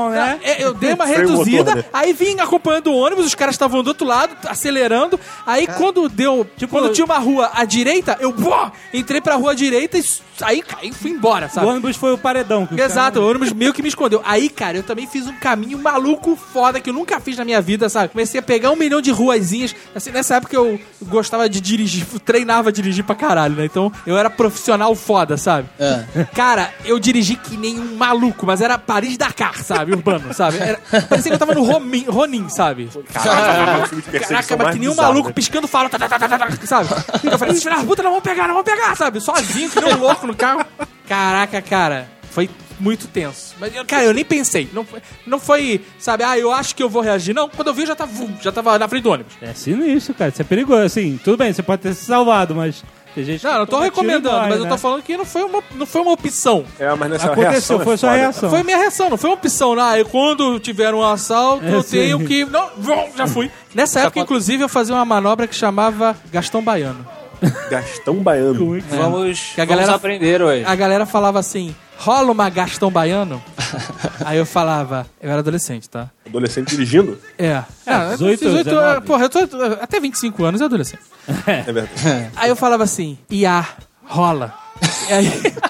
bom, né? É, eu dei uma Freio reduzida, motor, né? aí vim acompanhando o ônibus, os caras estavam do outro lado, acelerando. Aí quando deu, tipo, quando tinha uma rua à direita, eu pô, entrei pra rua à direita e aí caí, fui embora, sabe? O ônibus foi o paredão. Que Exato, cara... o ônibus meio que me escondeu. Aí, cara, eu também fiz um caminho maluco foda que eu nunca fiz na minha vida, sabe? Comecei a pegar um milhão de ruazinhas. Assim, nessa época eu gostava de dirigir, treinava a dirigir pra caralho, né? Então eu era profissional foda, sabe? É. Cara, eu dirigi que nem um maluco, mas era Paris-Dakar, sabe? Urbano, sabe? Era, parecia que eu tava no Ronin, Ronin sabe? Caraca, filme de perseguição Caraca, mas mais que nem um bizarro, maluco né? piscando fala, tá, tá, tá, tá, tá, sabe? E eu falei, esses filhos da puta não vão pegar, não vão pegar, sabe? Sozinho, que nem um louco no carro. Caraca, cara, foi muito tenso. Mas, cara, eu nem pensei. Não foi, não foi, sabe, ah, eu acho que eu vou reagir. Não, quando eu vi, eu já tava, já tava na frente do ônibus. É sinistro, cara. Isso é perigoso. Assim, tudo bem, você pode ter se salvado, mas... Tem gente Não, que não tô toma tiro e recomendando, morre, mas né? eu tô falando que não foi uma, não foi uma opção. É, mas nessa Aconteceu, reação foi é sua foda. reação. Foi minha reação, não foi uma opção. Ah, eu, quando tiver um assalto, É, eu sim. tenho que... Não, vum, já fui. Nessa época, inclusive, eu fazia uma manobra que chamava Gastão Baiano. Gastão Baiano. Vamos, Que a vamos galera- aprender hoje. A galera falava assim, rola uma Gastão Baiano? Aí eu falava, eu era adolescente, tá? Adolescente dirigindo? É. Ah, dezoito, dezoito, dezenove. porra, eu tô até vinte e cinco anos, é adolescente. É verdade. Aí eu falava assim, ia, rola. E aí...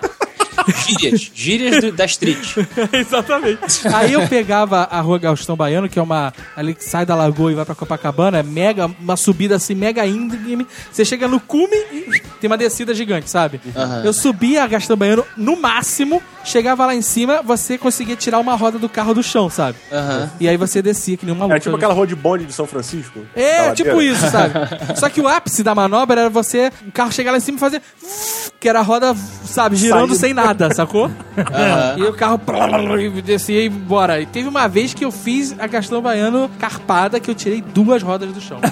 Gírias. Gírias do- da street. Exatamente. Aí eu pegava a rua Gastão Baiano, que é uma... Ali que sai da Lagoa e vai pra Copacabana, é mega, uma subida assim, mega íngreme. Você chega no cume e tem uma descida gigante, sabe? Aham. Eu subia a Gastão Baiano no máximo, chegava lá em cima, você conseguia tirar uma roda do carro do chão, sabe? Aham. E aí você descia que nem um maluco. É tipo aquela rua de bonde de São Francisco. É, da tipo ladeira. isso, sabe? Só que o ápice da manobra era você, o carro chegar lá em cima e fazer... Que era a roda, sabe, girando Saindo. sem nada, sacou? Aham. E o carro e descia e embora. E teve uma vez que eu fiz a Gastão Baiano carpada, que eu tirei duas rodas do chão.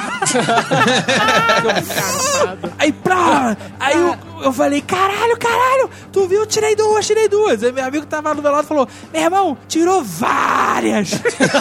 Aí, pra, aí eu, eu falei, caralho, caralho, tu viu? Eu tirei duas, tirei duas. Aí meu amigo que tava do meu lado falou, meu irmão, tirou várias.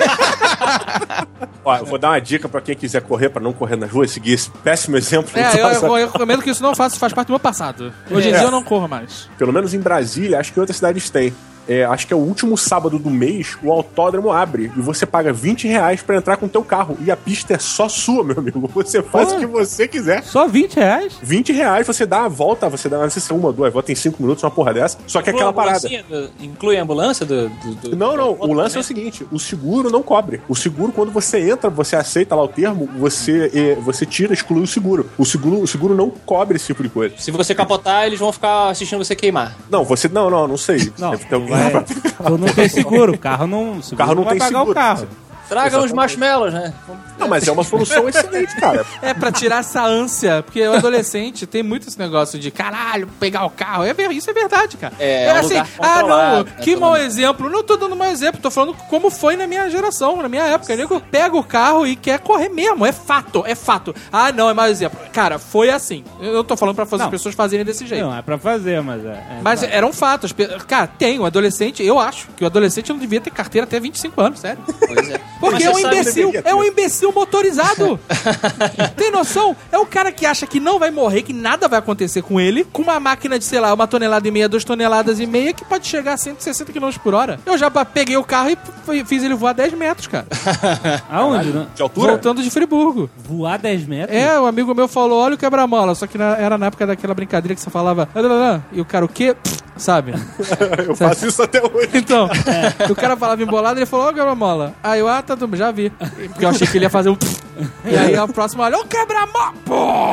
Ó, eu vou dar uma dica pra quem quiser correr, pra não correr nas ruas, seguir esse péssimo exemplo. É, eu, Nossa. eu, eu recomendo que isso não faça, faz parte do meu passado. Hoje em É. dia eu não corro mais. Pelo menos em Brasília, acho que outras cidades têm. É, acho que é o último sábado do mês, o autódromo abre e você paga vinte reais pra entrar com o teu carro. E a pista é só sua, meu amigo. Você faz Pô. o que você quiser. Só vinte reais? vinte reais, você dá a volta, você dá, não sei se é uma ou duas voltas em cinco minutos, uma porra dessa. Só que é aquela parada. Ambulância do- Inclui a ambulância do... do- do- Não, não, do- o lance é o seguinte, o seguro não cobre. O seguro, quando você entra, você aceita lá o termo, você, eh, você tira, exclui o seguro. O seguro. O seguro não cobre esse tipo de coisa. Se você capotar, eles vão ficar assistindo você queimar. Não, você. Não, não, não sei. Não, Deve ter alguém vai- pra- Tu não tem seguro, o carro não, o seguro carro não vai tem pagar seguro. o carro. Traga uns Exatamente. marshmallows, né? Não, mas é uma solução excelente, cara. É pra tirar essa ânsia, porque o adolescente tem muito esse negócio de caralho, pegar o carro. É, ver- isso é verdade, cara. É, é um assim, lugar ah, não, controlado, né, que todo mau mundo. exemplo. Não tô dando mau exemplo, tô falando como foi na minha geração, na minha época. O nego pega o carro e quer correr mesmo. É fato, é fato. Ah, não, é mau exemplo. Cara, foi assim. Eu não tô falando pra fazer Não. as pessoas fazerem desse jeito. Não, é pra fazer, mas é... é Mas claro. era um fato. As pe- Cara, tem, o adolescente, eu acho que o adolescente não devia ter carteira até vinte e cinco anos, sério. Pois é. Porque Mas é um você sabe- imbecil, deveria ter. é um imbecil motorizado. Tem noção? É o cara que acha que não vai morrer, que nada vai acontecer com ele, com uma máquina de, sei lá, uma tonelada e meia, duas toneladas e meia, que pode chegar a cento e sessenta quilômetros por hora. Eu já pa- peguei o carro e f- fiz ele voar dez metros, cara. Aonde? Não? De altura? Voltando de Friburgo. Voar dez metros? É, o amigo meu falou, olha o quebra-mola. Só que na- era na época daquela brincadeira que você falava, "Ah, lá, lá", e o cara, o quê? Sabe? Eu faço isso até hoje. Então, o cara falava embolado, ele falou, ó, quebra-mola. Aí eu, ah, tá, tudo bem, já vi. Porque eu achei que ele ia fazer um... E aí a próxima, olha, ô, quebra-mola! Pô!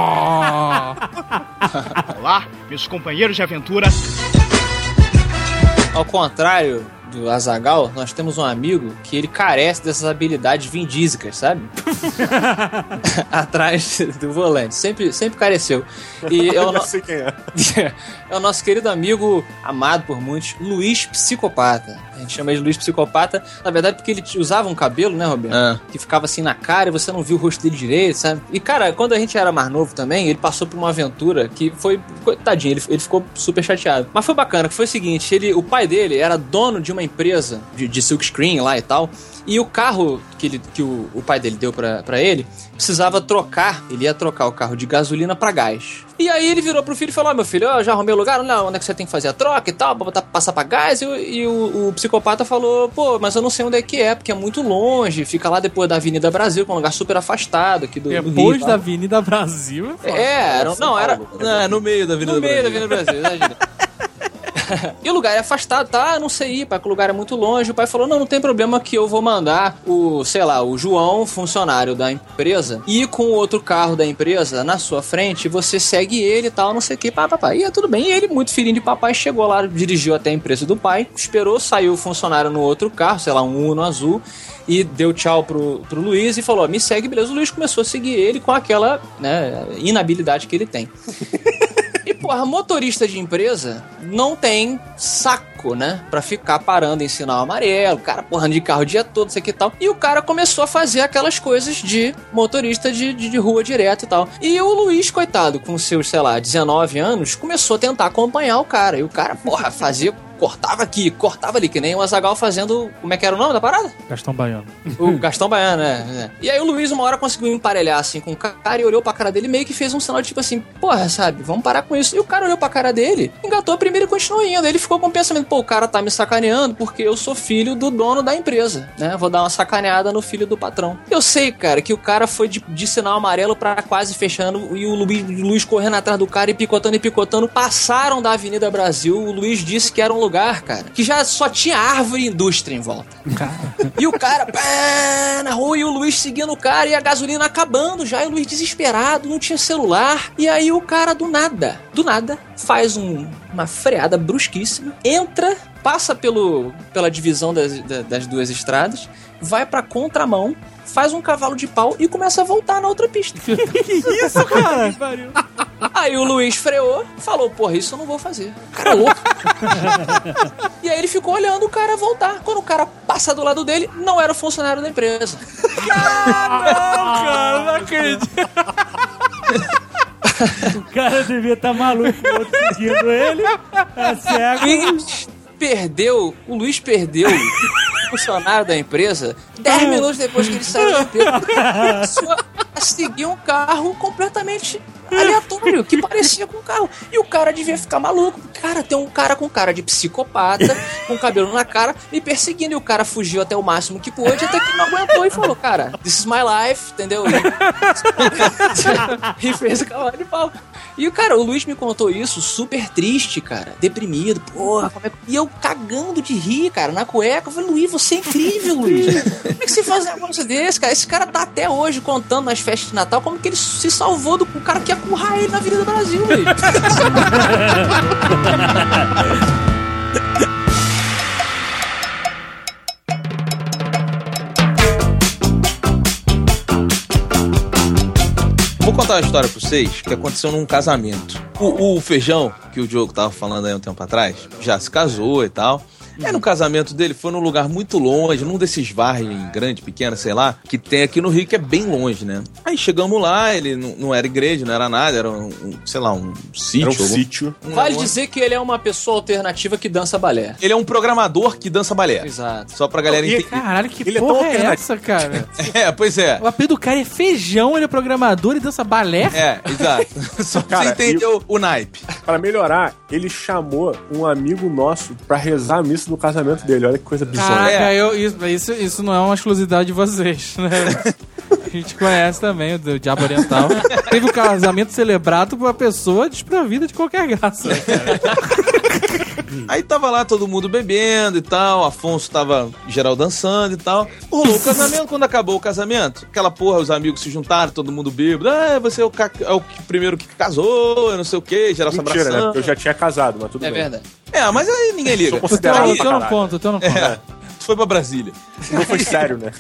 Olá, meus companheiros de aventura. Ao contrário do Azaghal, nós temos um amigo que ele carece dessas habilidades vindísicas, sabe? Atrás do volante. Sempre, sempre careceu. E é o, Eu no- já sei quem é. é o nosso querido amigo, amado por muitos, Luiz Psicopata. A gente chama ele de Luiz Psicopata, na verdade porque ele t- usava um cabelo, né, Roberto? Ah. Que ficava assim na cara e você não viu o rosto dele direito, sabe? E, cara, quando a gente era mais novo também, ele passou por uma aventura que foi... Tadinho, ele, ele ficou super chateado. Mas foi bacana, que foi o seguinte, ele, o pai dele era dono de uma empresa de, de silkscreen lá e tal, e o carro que, ele, que o, o pai dele deu pra, pra ele, precisava trocar, ele ia trocar o carro de gasolina pra gás. E aí ele virou pro filho e falou, ó, meu filho, eu já arrumei o lugar, não, onde é que você tem que fazer a troca e tal, pra botar, passar pra gás, e, e o, o psicopata falou, pô, mas eu não sei onde é que é, porque é muito longe, fica lá depois da Avenida Brasil, que é um lugar super afastado aqui do, do Rio. Depois da Avenida Brasil? É, era, não, era... Não, é no meio da Avenida No Brasil. meio da Avenida Brasil, imagina. E o lugar é afastado, tá? Não sei ir, pai, que o lugar é muito longe. O pai falou, não, não tem problema que eu vou mandar o, sei lá, o João, funcionário da empresa, ir com o outro carro da empresa na sua frente, você segue ele e tal, não sei o que, pá, papai. E é tudo bem. E ele, muito filhinho de papai, chegou lá, dirigiu até a empresa do pai, esperou, saiu o funcionário no outro carro, sei lá, um Uno azul, e deu tchau pro, pro Luiz e falou, me segue, beleza. O Luiz começou a seguir ele com aquela, né, inabilidade que ele tem. E, porra, motorista de empresa não tem saco, né? Pra ficar parando em sinal amarelo, o cara porra de carro o dia todo, sei que e tal. E o cara começou a fazer aquelas coisas de motorista de, de, de rua direto e tal. E o Luiz, coitado, com seus, sei lá, dezenove anos, começou a tentar acompanhar o cara. E o cara, porra, fazia... cortava aqui, cortava ali, que nem o Azaghal fazendo... Como é que era o nome da parada? Gastão Baiano. O Gastão Baiano, né? É. E aí o Luiz, uma hora, conseguiu emparelhar, assim, com o cara e olhou pra cara dele, meio que fez um sinal de tipo assim, porra, sabe, vamos parar com isso. E o cara olhou pra cara dele, engatou primeiro e continuou indo. Aí ele ficou com o pensamento, pô, o cara tá me sacaneando porque eu sou filho do dono da empresa, né? Vou dar uma sacaneada no filho do patrão. Eu sei, cara, que o cara foi de, de sinal amarelo pra quase fechando e o Luiz, o Luiz correndo atrás do cara e picotando e picotando. Passaram da Avenida Brasil, o Luiz disse que era um lugar, cara, que já só tinha árvore e indústria em volta. E o cara, pá, na rua, e o Luiz seguindo o cara, e a gasolina acabando já, e o Luiz desesperado, não tinha celular. E aí o cara, do nada, do nada, faz um, uma freada brusquíssima, entra, passa pelo, pela divisão das, das duas estradas, vai pra contramão, faz um cavalo de pau e começa a voltar na outra pista. Que isso, cara? Aí o Luiz freou, falou, porra, isso eu não vou fazer. O cara é louco. E aí ele ficou olhando o cara voltar. Quando o cara passa do lado dele, não era o funcionário da empresa. Ah, não, cara, não acredito. O cara devia estar maluco, o outro seguindo ele. É cego. E perdeu, o Luiz perdeu o funcionário da empresa dez minutos depois que ele saiu da empresa. Começou a seguir um carro completamente aleatório, que parecia com um carro. E o cara devia ficar maluco. Cara, tem um cara com cara de psicopata, com cabelo na cara, me perseguindo. E o cara fugiu até o máximo que pôde, até que não aguentou e falou, cara, this is my life, entendeu? E fez o cavalo de pau. E o cara, o Luiz me contou isso, super triste, cara, deprimido, porra, como é que... E eu cagando de rir, cara, na cueca. Eu falei, Luiz, você é incrível, Luiz. Como é que você faz um negócio desse, cara? Esse cara tá até hoje contando nas festas de Natal como que ele se salvou do cara que ia currar ele na Avenida Brasil, Luiz. Vou contar uma história pra vocês que aconteceu num casamento. O, o Feijão, que o Diogo tava falando aí um tempo atrás, já se casou e tal. É, no casamento dele foi num lugar muito longe, num desses vargens grande, pequeno, sei lá, que tem aqui no Rio, que é bem longe, né? Aí chegamos lá, ele não, não era igreja, não era nada, era um, um sei lá, um sítio. Era um algum... sítio. Um Vale negócio. dizer que ele é uma pessoa alternativa que dança balé. Ele é um programador que dança balé. Exato. Só pra galera E- entender. Caralho, que Ele é porra tão é, alternativo. essa, cara? É, pois é. O apelido do cara é Feijão, ele é programador e dança balé? É, exato. Só pra Cara, você entender o, o naipe. Pra melhorar, ele chamou um amigo nosso pra rezar a missa no casamento dele. Olha que coisa bizarra. Caraca, É. eu, isso, isso, isso não é uma exclusividade de vocês, né? A gente conhece também o do Diabo Oriental. Teve o casamento celebrado por uma pessoa desprovida de qualquer graça. Aí tava lá todo mundo bebendo e tal, Afonso tava geral dançando e tal. Rolou o casamento. Quando acabou o casamento, aquela porra, os amigos se juntaram, todo mundo bêbado. Ah, você é o, ca... é o que- primeiro que casou, eu não sei o que, geral se Mentira, né? abraçando. Porque eu já tinha casado, mas tudo É bem. verdade. É, mas aí ninguém liga. Sou O teu, considerado o teu pra não caralho. conta, o teu não conta. É, tu foi pra Brasília. Não foi sério, né?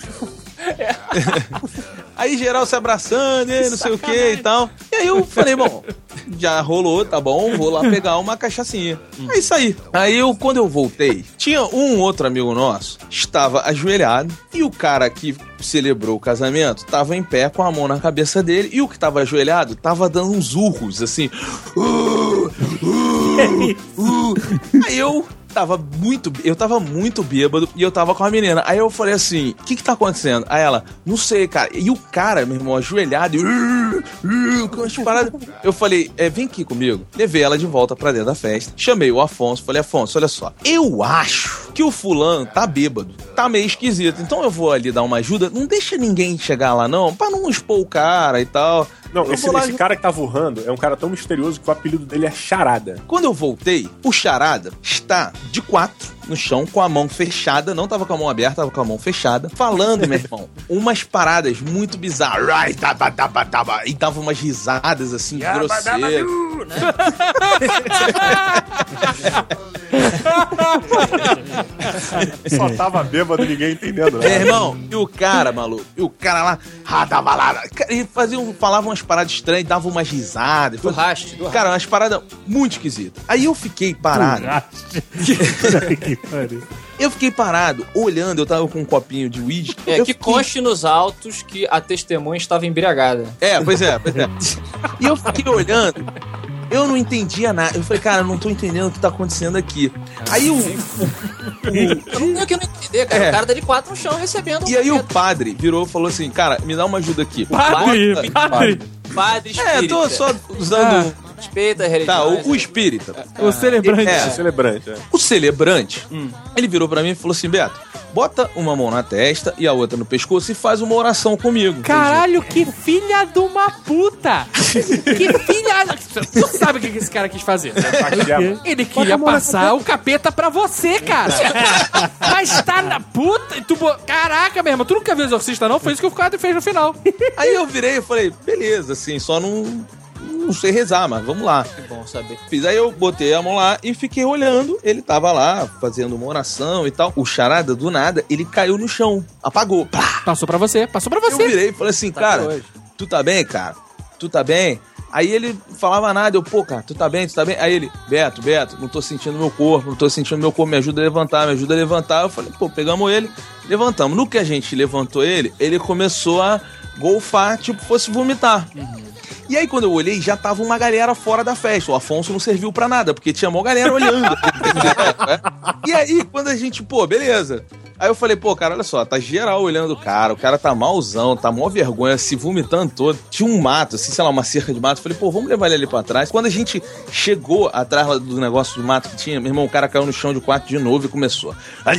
Aí geral se abraçando, e não sei o que e tal. E aí eu falei, bom, já rolou, tá bom, vou lá pegar uma cachaçinha. É isso aí. Aí eu, quando eu voltei, tinha um outro amigo nosso, estava ajoelhado, e o cara que celebrou o casamento tava em pé com a mão na cabeça dele, e o que tava ajoelhado tava dando uns urros, assim. Uh, uh, uh. Aí eu tava muito, eu tava muito bêbado e eu tava com a menina. Aí eu falei assim, o que que tá acontecendo? Aí ela, não sei, cara. E o cara, meu irmão, ajoelhado, e, com as paradas. Eu falei, é, vem aqui comigo. Levei ela de volta pra dentro da festa. Chamei o Afonso, falei, Afonso, olha só. Eu acho que o fulano tá bêbado, tá meio esquisito. Então eu vou ali dar uma ajuda. Não deixa ninguém chegar lá, não, pra não expor o cara e tal. Não, esse, esse cara que tava urrando é um cara tão misterioso que o apelido dele é Charada. Quando eu voltei, o Charada está de quatro no chão, com a mão fechada, não tava com a mão aberta, tava com a mão fechada, falando, meu irmão, umas paradas muito bizarras. E dava umas risadas assim, grosseiras. Só tava bêbado, ninguém entendendo, né? É, irmão, e o cara, maluco, e o cara lá, e faziam, falavam umas paradas estranhas, davam umas risadas. Do raste, do Cara, umas paradas muito esquisitas. Aí eu fiquei parado. Eu fiquei parado, olhando, eu tava com um copinho de uísque. É, eu que fiquei... conste nos autos que a testemunha estava embriagada. É, pois é, pois é. E eu fiquei olhando, eu não entendia nada. Eu falei, cara, eu não tô entendendo o que tá acontecendo aqui. Aí o... o, o, Eu não tenho o que não entender, cara. É. O cara tá de quatro no chão recebendo... E aí o padre virou e falou assim, cara, me dá uma ajuda aqui. Padre, Bota- padre. Padre espírita. É, eu tô só usando... Respeita a religião. Tá, o, o espírita. O celebrante. É. Celebrante, é. O celebrante, ele virou pra mim e falou assim, Beto, bota uma mão na testa e a outra no pescoço e faz uma oração comigo. Caralho, que filha de uma puta! Que filha... Tu sabe o que esse cara quis fazer? Ele queria passar o capeta pra você, cara! Mas tá na puta... Tu... bo- Caraca, meu irmão, tu nunca viu o Exorcista, não? Foi isso que o cara fez no final. Aí eu virei e falei, beleza, assim, só não... Não sei rezar, mas vamos lá. Que bom saber. Fiz, aí eu botei a mão lá e fiquei olhando. Ele tava lá fazendo uma oração e tal. O Charada, do nada, ele caiu no chão. Apagou. Pá! Passou pra você, passou pra Eu você. virei e falei assim, Tá cara, até hoje. tu tá bem, cara? Tu tá bem? Aí ele falava nada, eu, pô, cara, tu tá bem, tu tá bem? Aí ele, Beto, Beto, não tô sentindo meu corpo, não tô sentindo meu corpo, me ajuda a levantar, me ajuda a levantar. Eu falei, pô, pegamos ele, levantamos. No que a gente levantou ele, ele começou a golfar, tipo, fosse vomitar. E aí, quando eu olhei, já tava uma galera fora da festa. O Afonso não serviu pra nada, porque tinha uma galera olhando. E aí, quando a gente, pô, beleza. Aí eu falei, pô, cara, olha só, tá geral olhando o cara, o cara tá malzão, tá mó vergonha, se vomitando todo. Tinha um mato, assim, sei lá, uma cerca de mato. Eu falei, pô, vamos levar ele ali pra trás. Quando a gente chegou atrás lá do negócio do mato que tinha, meu irmão, o cara caiu no chão de quarto de novo e começou.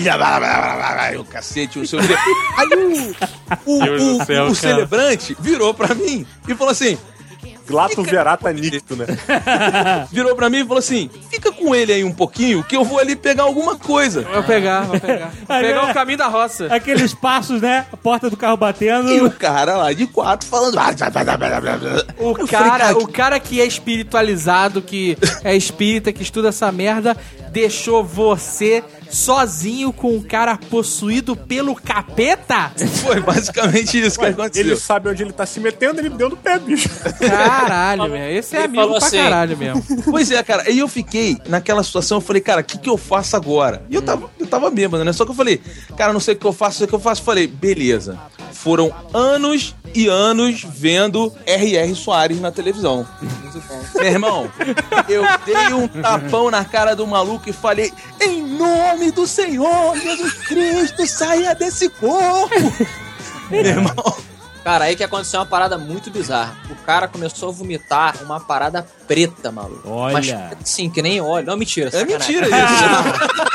O cacete, não sei o quê. Aí o, o, Deus o, do céu, o cara. celebrante virou pra mim e falou assim... Glato verata nicto, né? Virou pra mim e falou assim, fica com ele aí um pouquinho que eu vou ali pegar alguma coisa. Vou pegar, vou pegar. Vou pegar o caminho da roça. Aqueles passos, né? A porta do carro batendo. E o cara lá de quatro falando... O Eu cara, falei, cara, o cara que é espiritualizado, que é espírita, que estuda essa merda, deixou você sozinho com um cara possuído pelo capeta? Foi basicamente isso que Ué, aconteceu. ele sabe onde ele tá se metendo, ele me deu no pé, bicho. Caralho, velho. Esse é Ele amigo falou pra assim, caralho mesmo. Pois é, cara. Aí eu fiquei naquela situação, eu falei, cara, o que que eu faço agora? E eu tava, eu tava bêbado, né? Só que eu falei, cara, não sei o que eu faço, não sei o que eu faço. Falei, beleza. Foram anos e anos vendo R R. Soares na televisão. Meu irmão, eu dei um tapão na cara do maluco e falei, em nome do Senhor Jesus Cristo, saia desse corpo! Meu irmão... Cara, aí que aconteceu uma parada muito bizarra. O cara começou a vomitar uma parada preta, maluco. Olha. Mas sim, que nem óleo. Não, mentira. É sacanagem. mentira isso.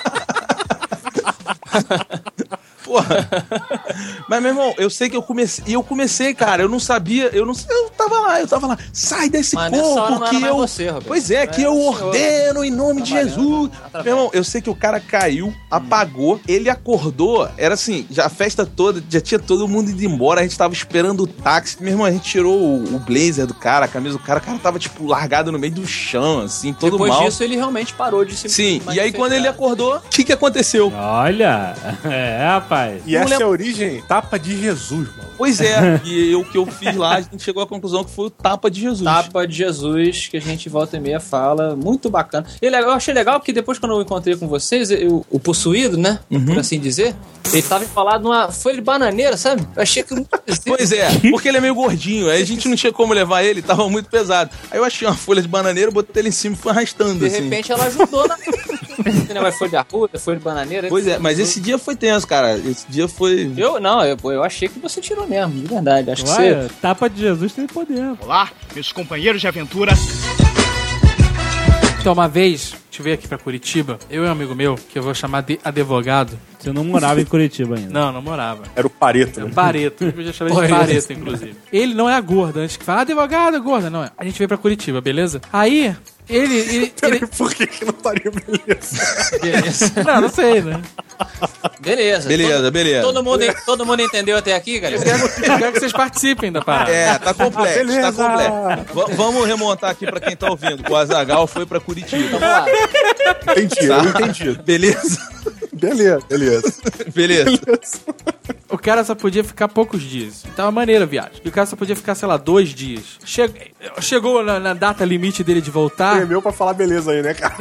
Porra. Mas, meu irmão, eu sei que eu comecei. E eu comecei, cara, eu não sabia, eu não eu tava lá, eu tava lá. Sai desse Mas nessa hora corpo não que era mais eu. você, Roberto. Pois é, Não que era eu o senhor. ordeno em nome de Trabalhando, Jesus. através. Meu irmão, eu sei que o cara caiu, apagou, ele acordou. Era assim, já a festa toda, já tinha todo mundo indo embora, a gente tava esperando o táxi. Meu irmão, a gente tirou o, o blazer do cara, a camisa do cara, o cara tava, tipo, largado no meio do chão, assim, todo Depois mal. disso, ele realmente parou de se Sim, e aí quando ele manifestar. acordou, o que que aconteceu? Olha. É, rapaz. E essa é a origem, tapa de Jesus, mano. Pois é, e eu, o que eu fiz lá, a gente chegou à conclusão que foi o tapa de Jesus. Tapa de Jesus, que a gente volta e meia fala, muito bacana. E eu achei legal porque depois quando eu encontrei com vocês, eu- o possuído, né, por assim dizer, ele tava enrolado numa folha de bananeira, sabe? Eu achei que... Pois é, porque ele é meio gordinho, aí a gente não tinha como levar ele, tava muito pesado. Aí eu achei uma folha de bananeira, botei ele em cima e fui arrastando, De assim. repente ela ajudou na... Esse negócio foi de arruda, foi de bananeira. Pois é, mas esse dia foi tenso, cara. Esse dia foi... Eu, não, eu, eu achei que você tirou mesmo, de verdade. Acho que Ué, você... tapa de Jesus tem poder. Olá, meus companheiros de aventura. Então, uma vez, te veio aqui pra Curitiba, eu e um amigo meu, que eu vou chamar de advogado. Você não morava em Curitiba ainda. Não, não morava. Era o Pareto, É né? um Pareto. Eu já chamei de Pareto, inclusive. Ele não é a gorda. Antes que fala, advogado, gorda. Não é. A gente veio pra Curitiba, beleza? Aí, ele... ele, Peraí, ele... por que que não estaria beleza? Beleza. Não, não sei, né? Beleza. Beleza, todo, beleza. Todo mundo, todo mundo entendeu até aqui, galera? Eu quero que vocês participem da parada. É, tá complexo, Beleza. tá complexo. V- vamos remontar aqui pra quem tá ouvindo. O Azaghal foi pra Curitiba. Vamos lá. Entendi, eu entendi. Beleza? Beleza, beleza. Beleza. O cara só podia ficar poucos dias. Tava maneira a viagem. E o cara só podia ficar, sei lá, dois dias. Che... Chegou na, na data limite dele de voltar. É meu pra falar beleza aí, né, cara?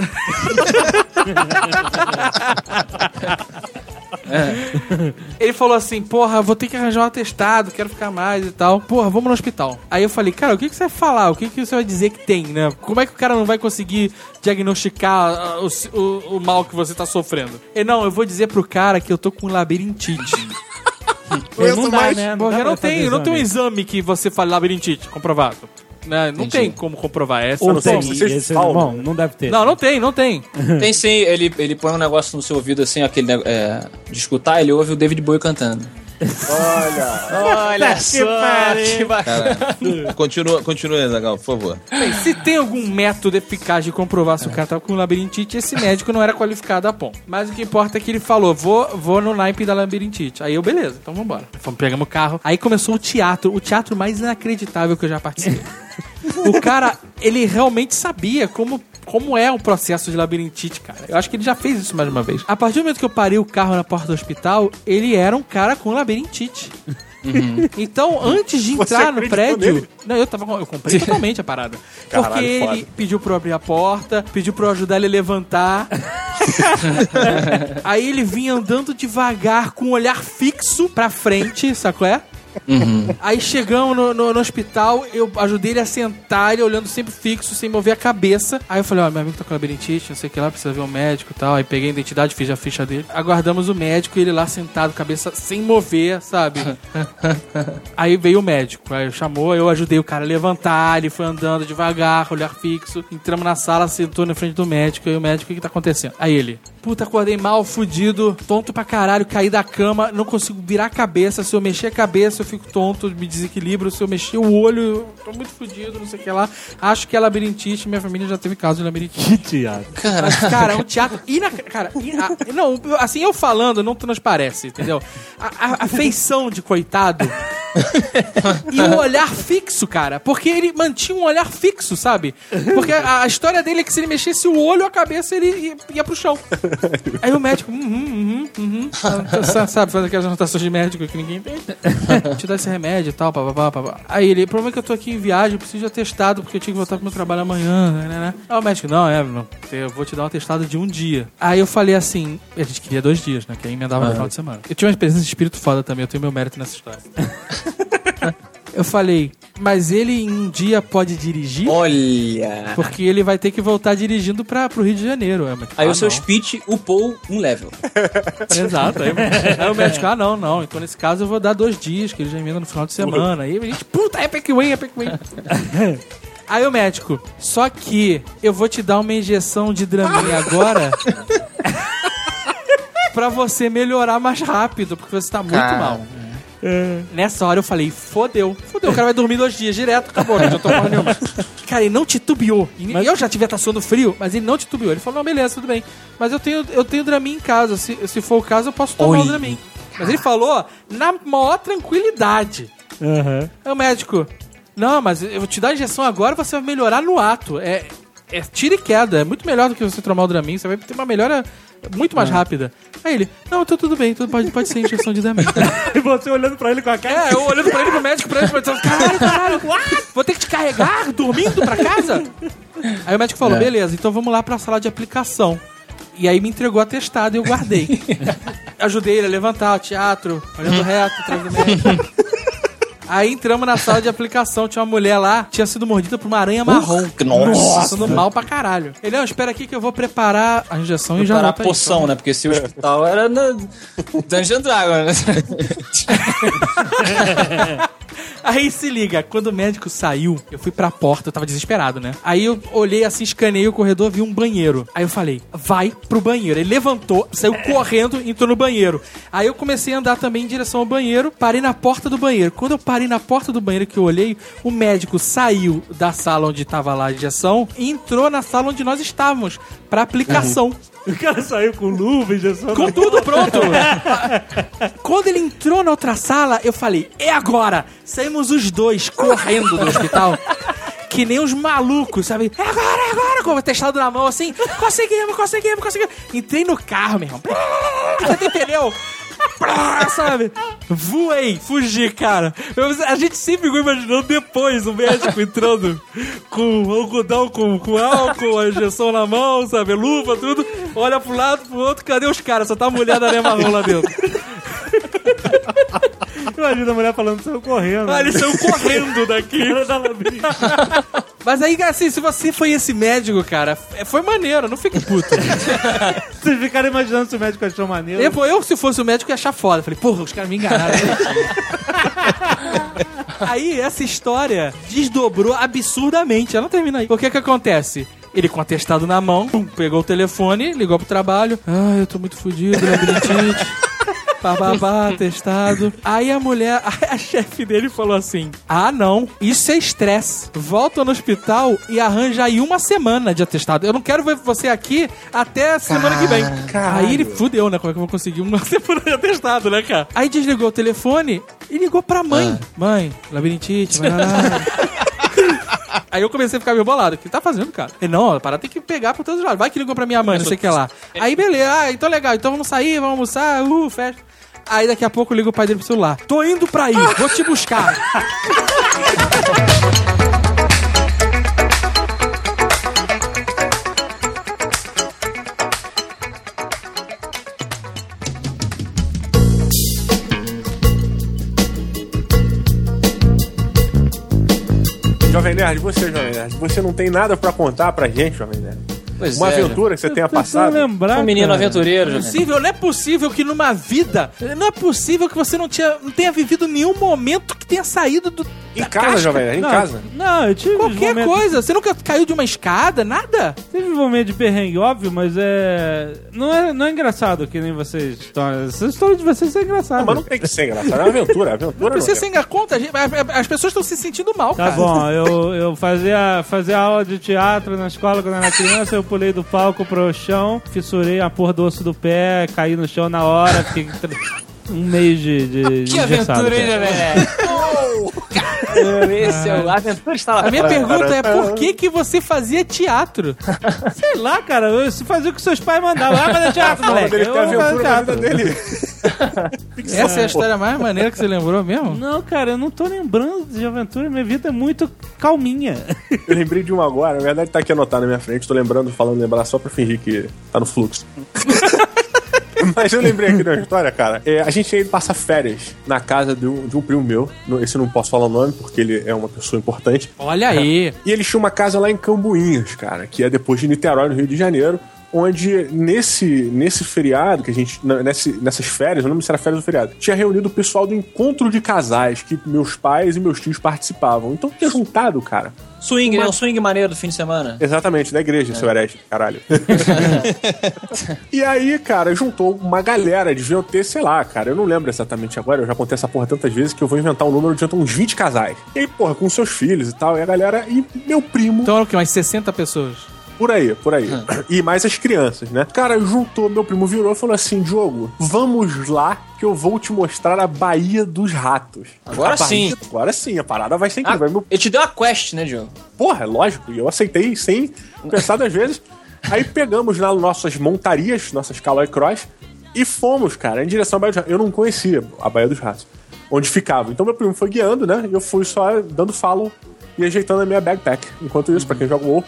Ele falou assim, porra, vou ter que arranjar um atestado, quero ficar mais e tal. Porra, vamos no hospital. Aí eu falei, cara, o que, que você vai falar? O que, que você vai dizer que tem, né? Como é que o cara não vai conseguir diagnosticar uh, o, o, o mal que você tá sofrendo? Ele, não, eu vou dizer pro cara que eu tô com labirintite. Ele não dá, mais- né? Porque dá não pra tem, fazer não tem um exame. exame que você fale labirintite comprovado. Né? Não Entendi. tem como comprovar essa. Ou não tem, vocês esse, falam. bom, não deve ter. Não, não tem, não tem. Tem sim, ele, ele põe um negócio no seu ouvido assim, aquele nego- é, de escutar, ele ouve o David Bowie cantando. Olha. Olha que só, pariu. que bacana. Continua, continua, Azaghal, por favor. Bem, se tem algum método eficaz de comprovar se o cara tava com labirintite, esse médico não era qualificado a ponto. Mas o que importa é que ele falou, vou, vou no naipe da labirintite. Aí eu, beleza, então vambora. Fomos, pegamos o carro. Aí começou o teatro, o teatro mais inacreditável que eu já participei. O cara, ele realmente sabia como... Como é o processo de labirintite, cara? Eu acho que ele já fez isso mais uma vez. A partir do momento que eu parei o carro na porta do hospital, ele era um cara com labirintite. Uhum. Então, antes de Você entrar no acreditou prédio... nele? Não, eu, tava, eu comprei totalmente a parada. Caralho, Porque ele foda. pediu pra eu abrir a porta, pediu pra eu ajudar ele a levantar. Aí ele vinha andando devagar, com um olhar fixo pra frente, sacou? É? Uhum. Aí chegamos no, no, no hospital, eu ajudei ele a sentar, ele olhando sempre fixo, sem mover a cabeça. Aí eu falei, ó, meu amigo tá com labirintite, não sei o que lá, precisa ver um médico e tal. Aí peguei a identidade, fiz a ficha dele. Aguardamos o médico e ele lá sentado, cabeça sem mover, sabe? Aí veio o médico, aí chamou, eu ajudei o cara a levantar, ele foi andando devagar, olhar fixo. Entramos na sala, sentou na frente do médico, aí o médico, o que que tá acontecendo? Aí ele, puta, acordei mal, fudido, tonto pra caralho, caí da cama, não consigo virar a cabeça, se eu mexer a cabeça eu fico tonto, me desequilibro, se eu mexer o olho, eu tô muito fudido, não sei o que lá. Acho que é labirintite, minha família já teve caso de labirintite. Que teatro. Mas, cara, é um teatro... Inac... Cara, ina... não, assim, eu falando, não transparece, entendeu? A, a, a feição de coitado e o olhar fixo, cara, porque ele mantinha um olhar fixo, sabe? Porque a, a história dele é que se ele mexesse o olho, a cabeça, ele ia, ia pro chão. Aí o médico, uhum, uhum, uhum, sabe, faz aquelas anotações de médico que ninguém entende. Te dá esse remédio e tal, papapá, papapá. Aí ele, o problema é que eu tô aqui em viagem, eu preciso de atestado, porque eu tinha que voltar pro meu trabalho amanhã, né, né, né. Aí o médico, não, é, não, eu vou te dar um atestado de um dia. Aí eu falei assim, a gente queria dois dias, né, que aí emendava no final de semana. Eu tinha uma presença de espírito foda também, eu tenho meu mérito nessa história. Eu falei, mas ele em um dia pode dirigir? Olha. Porque ele vai ter que voltar dirigindo pra, pro Rio de Janeiro. É, mas, Aí ah, o seu não. speech upou um level. Exato. Aí, aí o médico, ah, não, não. Então nesse caso eu vou dar dois dias, que ele já emenda no final de semana. Aí a gente, puta, é Epic Win, Epic Win. Aí o médico, só que eu vou te dar uma injeção de Dramin agora pra você melhorar mais rápido, porque você tá muito Cara. mal. É. Nessa hora eu falei, fodeu. Fodeu, o cara vai dormir dois dias direto, acabou, não tô falando nenhuma. Cara, ele não titubeou. E Mas- eu já tivia tá suando frio, mas ele não titubeou. Ele falou, não, beleza, tudo bem. Mas eu tenho, eu tenho Dramin em casa. Se, se for o caso, eu posso tomar Oi. o Dramin. Mas ele falou na maior tranquilidade. Aham. Aí o médico, não, mas eu vou te dar a injeção agora, você vai melhorar no ato. É, é tira e queda, é muito melhor do que você tomar o Dramin, você vai ter uma melhora muito mais rápida. Aí ele, não, então tudo bem, tudo pode, pode ser injeção de Dramin. E você olhando pra ele com a cara. É, eu olhando pra ele, pro médico, pra ele, pra ele, caralho, caralho, vou ter que te carregar dormindo pra casa? Aí o médico falou, beleza, então vamos lá pra sala de aplicação. E aí me entregou atestado e eu guardei. Ajudei ele a levantar o teatro, olhando reto atrás do médico. Aí entramos na sala de aplicação, tinha uma mulher lá, tinha sido mordida por uma aranha marrom. Nossa. Passando mal pra caralho. Ele, não, espera aqui que eu vou preparar a injeção e já Preparar volta a aí. poção, né? Porque se o hospital era na Dungeon Dragon, né? Aí se liga, quando o médico saiu, eu fui pra porta, eu tava desesperado, né? Aí eu olhei assim, escaneei o corredor, vi um banheiro. Aí eu falei, vai pro banheiro. Ele levantou, saiu correndo, entrou no banheiro. Aí eu comecei a andar também em direção ao banheiro, parei na porta do banheiro. Quando eu parei na porta do banheiro que eu olhei, o médico saiu da sala onde tava lá a injeção e entrou na sala onde nós estávamos, pra aplicação. O cara saiu com luva, injeção. Com tudo pronto. Quando ele entrou na outra sala, eu falei, é agora! Saímos os dois correndo do hospital. Que nem os malucos, sabe? É agora, é agora! Com o testado na mão, assim. Conseguimos, conseguimos, conseguimos. Entrei no carro, meu irmão. Já tem pneu. Sabe? Voei, fugi, cara. Eu, a gente sempre ficou imaginando depois o médico entrando com algodão, com, com álcool, a injeção na mão, sabe? Luva, tudo. Olha pro lado, pro outro, cadê os caras? Só tá a mulher da areia marrom lá dentro. Imagina a mulher falando, saiu correndo. Ah, ele saiu correndo daqui. Mas aí, assim, se você foi esse médico, cara, foi maneiro, não fique puto. Vocês ficaram imaginando se o médico achou maneiro. Eu, eu, se fosse o médico, ia achar foda. Falei, porra, os caras me enganaram. Aí, essa história desdobrou absurdamente. Ela não termina aí. O que que acontece? Ele com o atestado na mão, pum, pegou o telefone, ligou pro trabalho. Ah, eu tô muito fudido, labirintite. Bababá, atestado. Aí a mulher, a chefe dele falou assim, ah não, isso é estresse. Volta no hospital e arranja aí uma semana de atestado. Eu não quero ver você aqui até semana que vem. Caralho. Aí ele fudeu, né? Como é que eu vou conseguir uma semana de atestado, né, cara? Aí desligou o telefone e ligou pra mãe. Ah. Mãe, labirintite, vai lá. Aí eu comecei a ficar meio bolado. O que ele tá fazendo, cara? Ele, não, a parada tem que pegar pro todos os lados. Vai que ligou pra minha mãe, não sei o que lá. Aí, beleza. Ah, então legal. Então vamos sair, vamos almoçar. Uh, festa. Aí daqui a pouco liga o pai dele pro celular. Tô indo pra aí, vou te buscar. Jovem Nerd, você, Jovem Nerd, você não tem nada pra contar pra gente, Jovem Nerd? Pois Uma é, aventura que você tenha Tô tentando passado? lembrar, um menino cara. aventureiro, Não é né? possível, não é possível que numa vida, não é possível que você não, tinha, não tenha vivido nenhum momento que tenha saído do... Em da casa, casca. Jovem Nerd, em Não, casa. Não, eu tive Qualquer momentos- coisa. Você nunca caiu de uma escada, nada? Teve um momento de perrengue, óbvio, mas é... Não é, não é engraçado que nem vocês estão... Essa história de vocês é engraçada. Não, mas não tem que ser engraçado, é uma aventura. Aventura Não precisa não ser engaconta. As pessoas estão se sentindo mal, Tá cara. bom, eu, eu fazia, fazia aula de teatro na escola quando eu era criança, eu pulei do palco pro chão, fissurei a porra do osso do pé, caí no chão na hora, fiquei um mês de, de, de Que engessado, aventura, hein, cara. velho? Caramba, esse é o... A aventura está lá A minha fora. pergunta é por que que você fazia teatro? Sei lá, cara, eu- se fazia o que seus pais mandavam. Vai fazer teatro, Fala moleque. dele que tem Eu vou fazer aventura na vida teatro. dele. Essa é a história mais maneira que você lembrou mesmo? Não, cara, eu não tô lembrando de aventura. Minha vida é muito calminha. Eu lembrei de uma agora, na verdade tá aqui anotado na minha frente, tô lembrando, falando lembrar só pra fingir que tá no fluxo. Mas eu lembrei aqui de uma história, cara. É, a gente ia ir passar férias na casa de um, de um primo meu. No- Esse eu não posso falar o nome, porque ele é uma pessoa importante. Olha aí. E ele tinha uma casa lá em Cambuinhas, cara, que é depois de Niterói, no Rio de Janeiro, onde nesse, nesse feriado, que a gente. na- Nesse, nessas férias, eu não lembro se era férias ou feriado, tinha reunido o pessoal do encontro de casais que meus pais e meus tios participavam. Então tinha juntado, cara. Swing, Uma- né? Um swing maneiro do fim de semana. Exatamente, da igreja, seu herege, caralho. E aí, cara, juntou uma galera, deviam ter, sei lá, cara, eu não lembro exatamente agora, eu já contei essa porra tantas vezes que eu vou inventar um número de uns vinte casais. E aí, porra, com seus filhos e tal, e a galera, e meu primo, Então eram o quê? Umas sessenta pessoas. por aí, por aí. E mais as crianças, né? Cara, juntou, meu primo virou e falou assim, Diogo, vamos lá que eu vou te mostrar a Baía dos Ratos. Agora A Baía- sim. Agora sim, a parada vai ser Ah, incrível. Aí meu ele te deu a quest, né, Diogo? Porra, é lógico. E eu aceitei sem pensar duas vezes. Aí pegamos lá nossas montarias, nossas Caloi Cross, e fomos, cara, em direção à Baía dos Ratos. Eu não conhecia a Baía dos Ratos, onde ficava. Então meu primo foi guiando, né? E eu fui só dando follow e ajeitando a minha backpack. Enquanto isso, pra quem joga o WoW.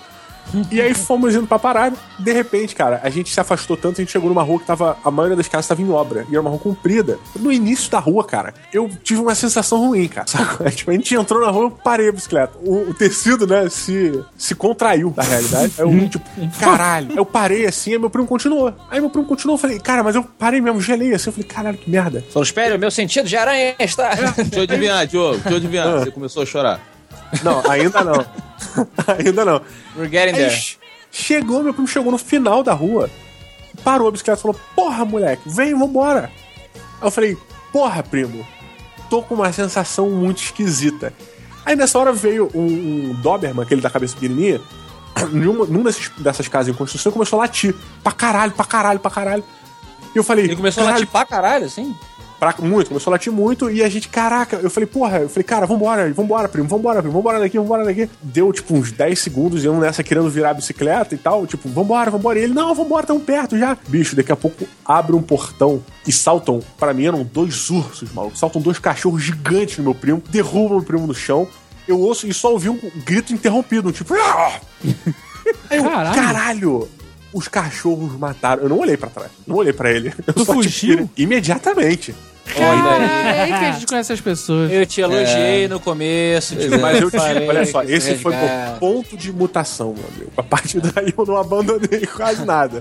E aí fomos indo pra parada. De repente, cara, a gente se afastou tanto, a gente chegou numa rua que tava. A maioria das casas tava em obra. E era uma rua comprida. No início da rua, cara, eu tive uma sensação ruim, cara. Sabe? Tipo, a gente entrou na rua, eu parei a bicicleta. O, o tecido, né, se, se contraiu da realidade. Aí eu, tipo, caralho. Eu parei assim, aí meu primo continuou. Aí meu primo continuou, eu falei, cara, mas eu parei mesmo, gelei assim. Eu falei, caralho, que merda. Falou, espera, meu sentido de aranha está. Deixa eu adivinhar, Diogo. Deixa eu adivinhar. Ah. Você começou a chorar. Não, ainda não. Ainda não. We're getting Aí there. chegou, meu primo chegou no final da rua, parou a bicicleta e falou, porra, moleque, vem, vambora. Aí eu falei, porra, primo, tô com uma sensação muito esquisita. Aí nessa hora veio um, um Doberman, aquele da cabeça pequenininha, num, num desses, dessas casas em construção, começou a latir, pra caralho, pra caralho, pra caralho. E eu falei, Ele começou a latir pra caralho, assim? Pra, muito, começou a latir muito. E a gente, caraca, eu falei, porra, eu falei, cara, vambora, vambora, primo, vambora, primo, vambora daqui, vambora daqui. Deu, tipo, uns dez segundos e eu nessa querendo virar a bicicleta e tal, tipo, vambora, vambora. E ele, não, vambora, tão perto já. Bicho, daqui a pouco abre um portão e saltam, pra mim eram dois ursos, maluco. Saltam dois cachorros gigantes no meu primo, derrubam o meu primo no chão. Eu ouço e só ouvi um grito interrompido, um tipo, ah! Aí eu, Caralho. caralho. Os cachorros mataram. Eu não olhei pra trás. Não olhei pra ele. Eu Tu só fugiu? tirei imediatamente. Cara, é aí que a gente conhece as pessoas. Eu te elogiei no começo. Tipo, Mas eu falei tive, olha só, que esse foi resgate. o ponto de mutação, meu amigo. A partir daí eu não abandonei quase nada.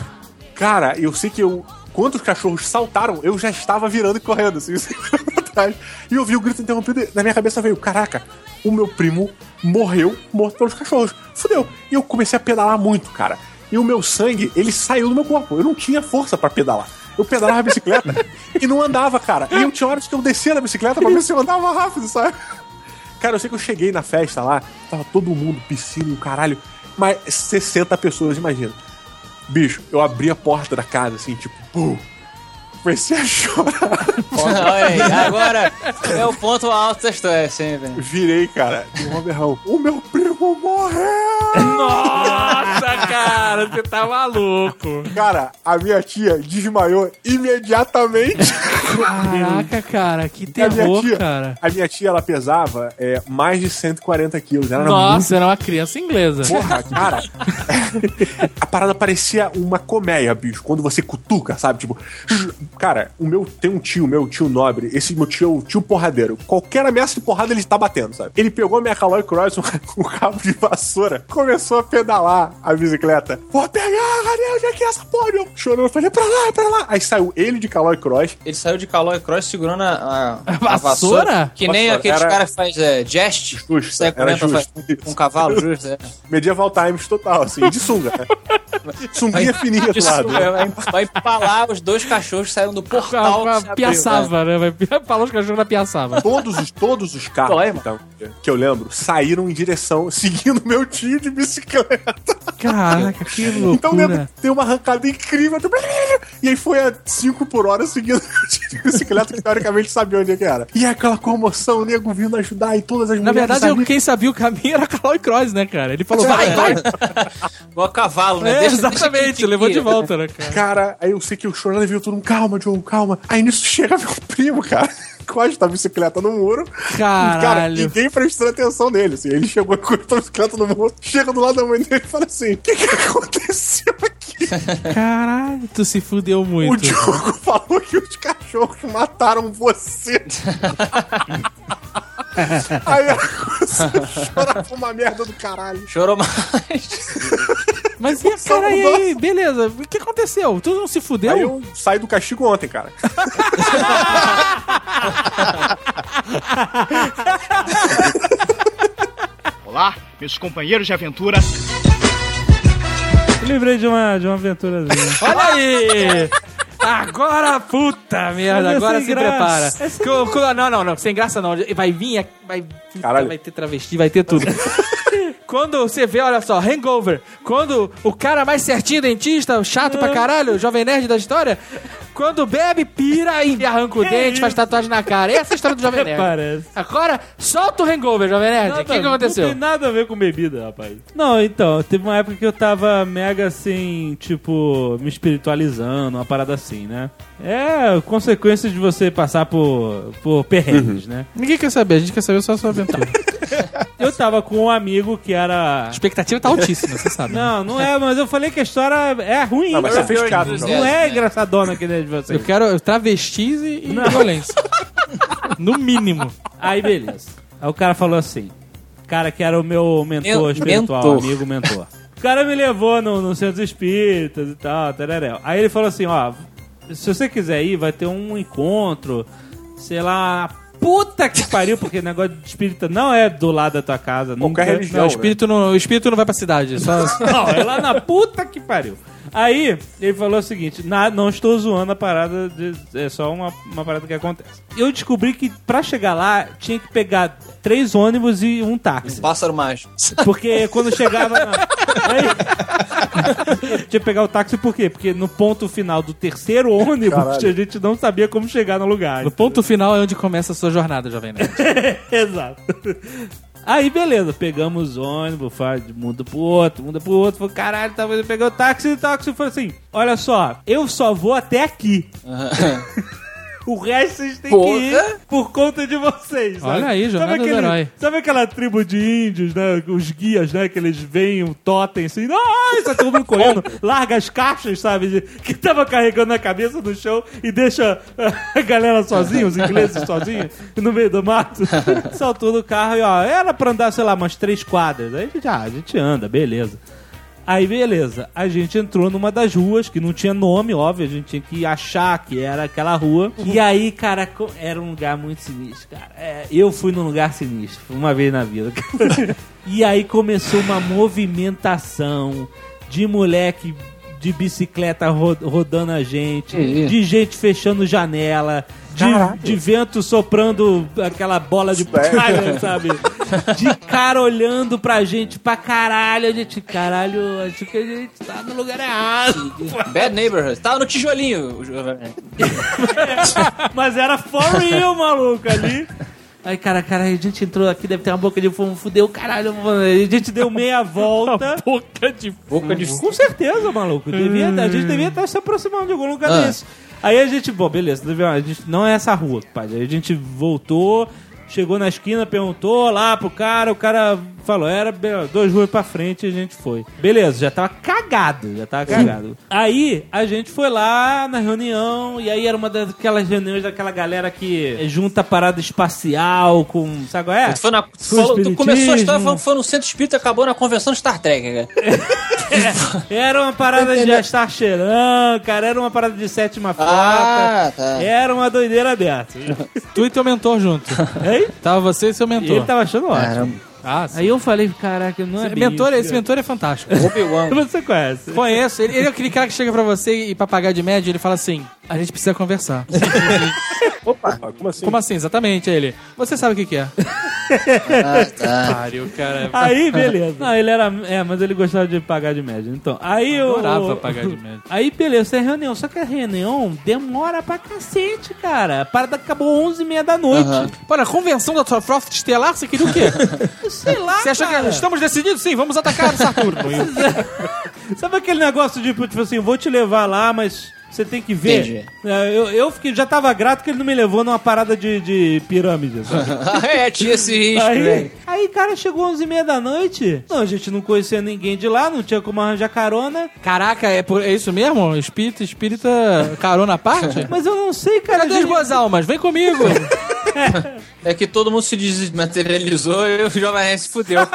Cara, eu sei que eu. Quando os cachorros saltaram, eu já estava virando e correndo, assim, atrás. E eu vi o grito interrompido e na minha cabeça veio: caraca, o meu primo morreu morto pelos cachorros. Fudeu. E eu comecei a pedalar muito, cara. E o meu sangue, ele saiu do meu corpo. Eu não tinha força pra pedalar. Eu pedalava a bicicleta e não andava, cara. E eu tinha horas que eu descia da bicicleta pra ver se eu andava rápido, sabe? Cara, eu sei que eu cheguei na festa lá, tava todo mundo, piscina e o caralho. Mas sessenta pessoas, imagina. Bicho, eu abri a porta da casa, assim, tipo, pum. Comecei a chorar. Olha aí, agora é o ponto alto da história, sempre. Virei, cara, de um berrão. O meu primo morreu! Nossa, cara, você tá maluco. Cara, a minha tia desmaiou imediatamente. Caraca, cara, que A minha terror, tia, cara. a minha tia, ela pesava é, mais de cento e quarenta quilos. Ela era Nossa, era uma criança inglesa. muito... Porra, cara. A parada parecia uma colmeia, bicho. Quando você cutuca, sabe? Tipo... Cara, o meu... Tem um tio, meu tio nobre. Esse meu tio, tio porradeiro. Qualquer ameaça de porrada, ele tá batendo, sabe? Ele pegou a minha Caloi Cross, um, um cabo de vassoura, começou a pedalar a bicicleta. Vou pegar, cadê? Onde é que é essa porra? Eu chorando, eu falei, é pra lá, é pra lá. Aí saiu ele de Caloi Cross. Ele saiu de Caloi Cross segurando a, a, A vassoura? Que nem Vassoura. aqueles Era- caras que faz é, jest. Justo, Sai era correndo pra justo. fazer com um cavalo, justo, é. Medieval Times total, assim, de sunga, né? Sunguinha fininha do Isso, lado. é, vai, vai empalar os dois cachorros que saíram do portal. que se Pra abriu, Piaçava, né? Vai falar os cachorros na Piaçava. Todos os, todos os carros Dói, mano. então, que eu lembro saíram em direção, seguindo meu tio de bicicleta. Caraca, que loucura. Então lembro, tem uma arrancada incrível. E aí foi a cinco por hora seguindo meu tio de bicicleta, que teoricamente sabia onde é que era. E aquela comoção, o nego vindo ajudar e todas as Na mulheres verdade, ali. eu- quem sabia o caminho era Caloi Cross, né, cara? Ele falou, vai, vai. Igual a cavalo, né? É, Deixa- exatamente, deixa que levou de guia. volta, né, cara? Cara, aí eu sei que eu chorando e viu tudo, um calma, Diogo, calma. Aí nisso chega meu primo, cara, encosta a bicicleta no muro. Caralho. Cara, ninguém prestando atenção nele, assim. Ele chegou, encostou a bicicleta no muro, chega do lado da mãe dele e fala assim, o que que aconteceu aqui? Caralho, tu se fudeu O muito. Diogo falou que os cachorros mataram você. Aí ela começou a chorar, foi uma merda do caralho. Chorou mais. Mas e a cara, e aí? Beleza, o que aconteceu? Tu não se fudeu? Aí eu saí do castigo ontem, cara. Olá, meus companheiros de aventura. Eu lembrei de uma, de uma aventurazinha. Olha aí! Agora, puta merda, Mas é agora sem se graça. prepara. É sem Co- co- não, não, não, sem graça não. Vai vir, vai, puta, Caralho. vai ter travesti, vai ter tudo. Quando você vê, olha só, Hangover, quando o cara mais certinho, dentista, chato pra caralho, jovem nerd da história, quando bebe, pira e arranca o dente, isso? faz tatuagem na cara. Essa é a história do jovem nerd. Parece. Agora, solta o Hangover, jovem nerd. O que, que Não aconteceu? tem nada a ver com bebida, rapaz. Não, então, teve uma época que eu tava mega assim, tipo, me espiritualizando, uma parada assim, né? É consequência de você passar por, por perrengues, né? Ninguém quer saber, a gente quer saber só a sua aventura. Eu tava com um amigo que era... A expectativa tá altíssima, você sabe. Não, não é, mas eu falei que a história é ruim. Não, mas cara. você fez teatro, Não não. é engraçadona que nem de vocês. Eu quero travestis e, e violência. No mínimo. Aí, beleza. Aí o cara falou assim, cara que era o meu mentor Men- espiritual, mentor. amigo mentor. O cara me levou no, no centro espíritas e tal, tereréu. Aí ele falou assim, ó, se você quiser ir, vai ter um encontro, sei lá, puta que pariu, porque negócio de espírita não é do lado da tua casa. Qualquer nunca. religião. Não, o espírito não, o espírito não vai pra cidade. Só... Não, é lá na puta que pariu. Aí, ele falou o seguinte, na, não estou zoando a parada, de, é só uma, uma parada que acontece. Eu descobri que pra chegar lá, tinha que pegar três ônibus e um táxi. Pássaro mágico. Porque quando chegava na... Aí, tinha que pegar o táxi por quê? Porque no ponto final do terceiro ônibus, Caralho. a gente não sabia como chegar no lugar. No ponto final é onde começa a sua jornada, Jovem Nerd. Exato. Aí, beleza, pegamos ônibus, faz de mundo pro outro, mundo pro outro. Falei, caralho, tá, eu peguei o táxi e o táxi falou assim: olha só, eu só vou até aqui. O resto vocês têm Porra. que ir por conta de vocês. Sabe? Olha aí, jornada sabe do aquele, herói. Sabe aquela tribo de índios, né? Os guias, né? Que eles veem um totem assim, ai, tá todo mundo correndo, larga as caixas, sabe? de- que tava carregando na cabeça no chão e deixa a galera sozinha, os ingleses sozinhos, no meio do mato. Saltou do carro e, ó, era pra andar, sei lá, umas três quadras. Aí a gente, ah, a gente anda, beleza. Aí, beleza, a gente entrou numa das ruas, que não tinha nome, óbvio, a gente tinha que achar que era aquela rua. E aí, cara, co- era um lugar muito sinistro, cara. É, eu fui num lugar sinistro, uma vez na vida. E aí começou uma movimentação de moleque de bicicleta ro- rodando a gente, Que de gente fechando janela, de, de vento soprando aquela bola de palha, sabe? De cara olhando pra gente pra caralho. A gente, caralho, acho que a gente tá no lugar errado. Bad Neighborhood. Tava no tijolinho. o Jovem Nerd. Mas era for real, maluco, ali. Aí, cara, cara, a gente entrou aqui, deve ter uma boca de fumo, fudeu, caralho. Mano. A gente deu meia volta. Boca de Boca de Com certeza, maluco. Devia, a gente devia estar se aproximando de algum lugar Ah. desse. Aí a gente, bom, beleza, a gente, não é essa rua, pai. Aí a gente voltou, chegou na esquina, perguntou lá pro cara, o cara falou, era be- duas ruas pra frente e a gente foi. Beleza, já tava cagado, já tava cagado. Aí a gente foi lá na reunião, e aí era uma daquelas reuniões daquela galera que junta parada espacial com, sabe qual é? Tu, foi na, tu, Com falou- tu espiritismo. começou a história falando que foi no centro espírita e acabou na convenção de Star Trek, cara. Era uma parada de Astar Cheran, cara, era uma parada de sétima frota. tá. Era uma doideira dessa. Tu e teu mentor junto. Hein? Tava você e seu E mentor. ele tava achando ótimo. Caramba. Ah, sim. Aí eu falei, caraca, não é Esse bem mentor, isso, esse mentor é fantástico. Obi-Wan. Você conhece? Conheço. Ele, ele é aquele cara que chega pra você e pra pagar de média, ele fala assim, a gente precisa conversar. Opa, como assim? Como assim? Exatamente, aí ele. Você sabe o que que é. Ah, tá. Pariu, cara. Aí, beleza. Não, ele era... É, mas ele gostava de pagar de média. Então, aí eu... Adorava pagar de média. Aí, beleza, tem reunião. Só que a reunião demora pra cacete, cara. A parada acabou onze e meia da noite. Aham. Pô, na convenção da sua frota estelar, você queria o quê? Sei lá, Você achou cara. que estamos decididos? Sim, vamos atacar o Saturno. Sabe aquele negócio de, tipo assim, vou te levar lá, mas você tem que ver? Entendi. É, Eu, eu fiquei, já tava grato que ele não me levou numa parada de, de pirâmide, sabe? Ah, é, tinha esse risco, Aí, velho. aí, cara, chegou onze e meia da noite. Não, a gente não conhecia ninguém de lá, não tinha como arranjar carona. Caraca, é, por- é isso mesmo? Espírita, espírita, carona à parte? Mas eu não sei, cara. Cadê as gente- boas almas? Vem comigo. É que todo mundo se desmaterializou e o Jovem Nerd se fudeu.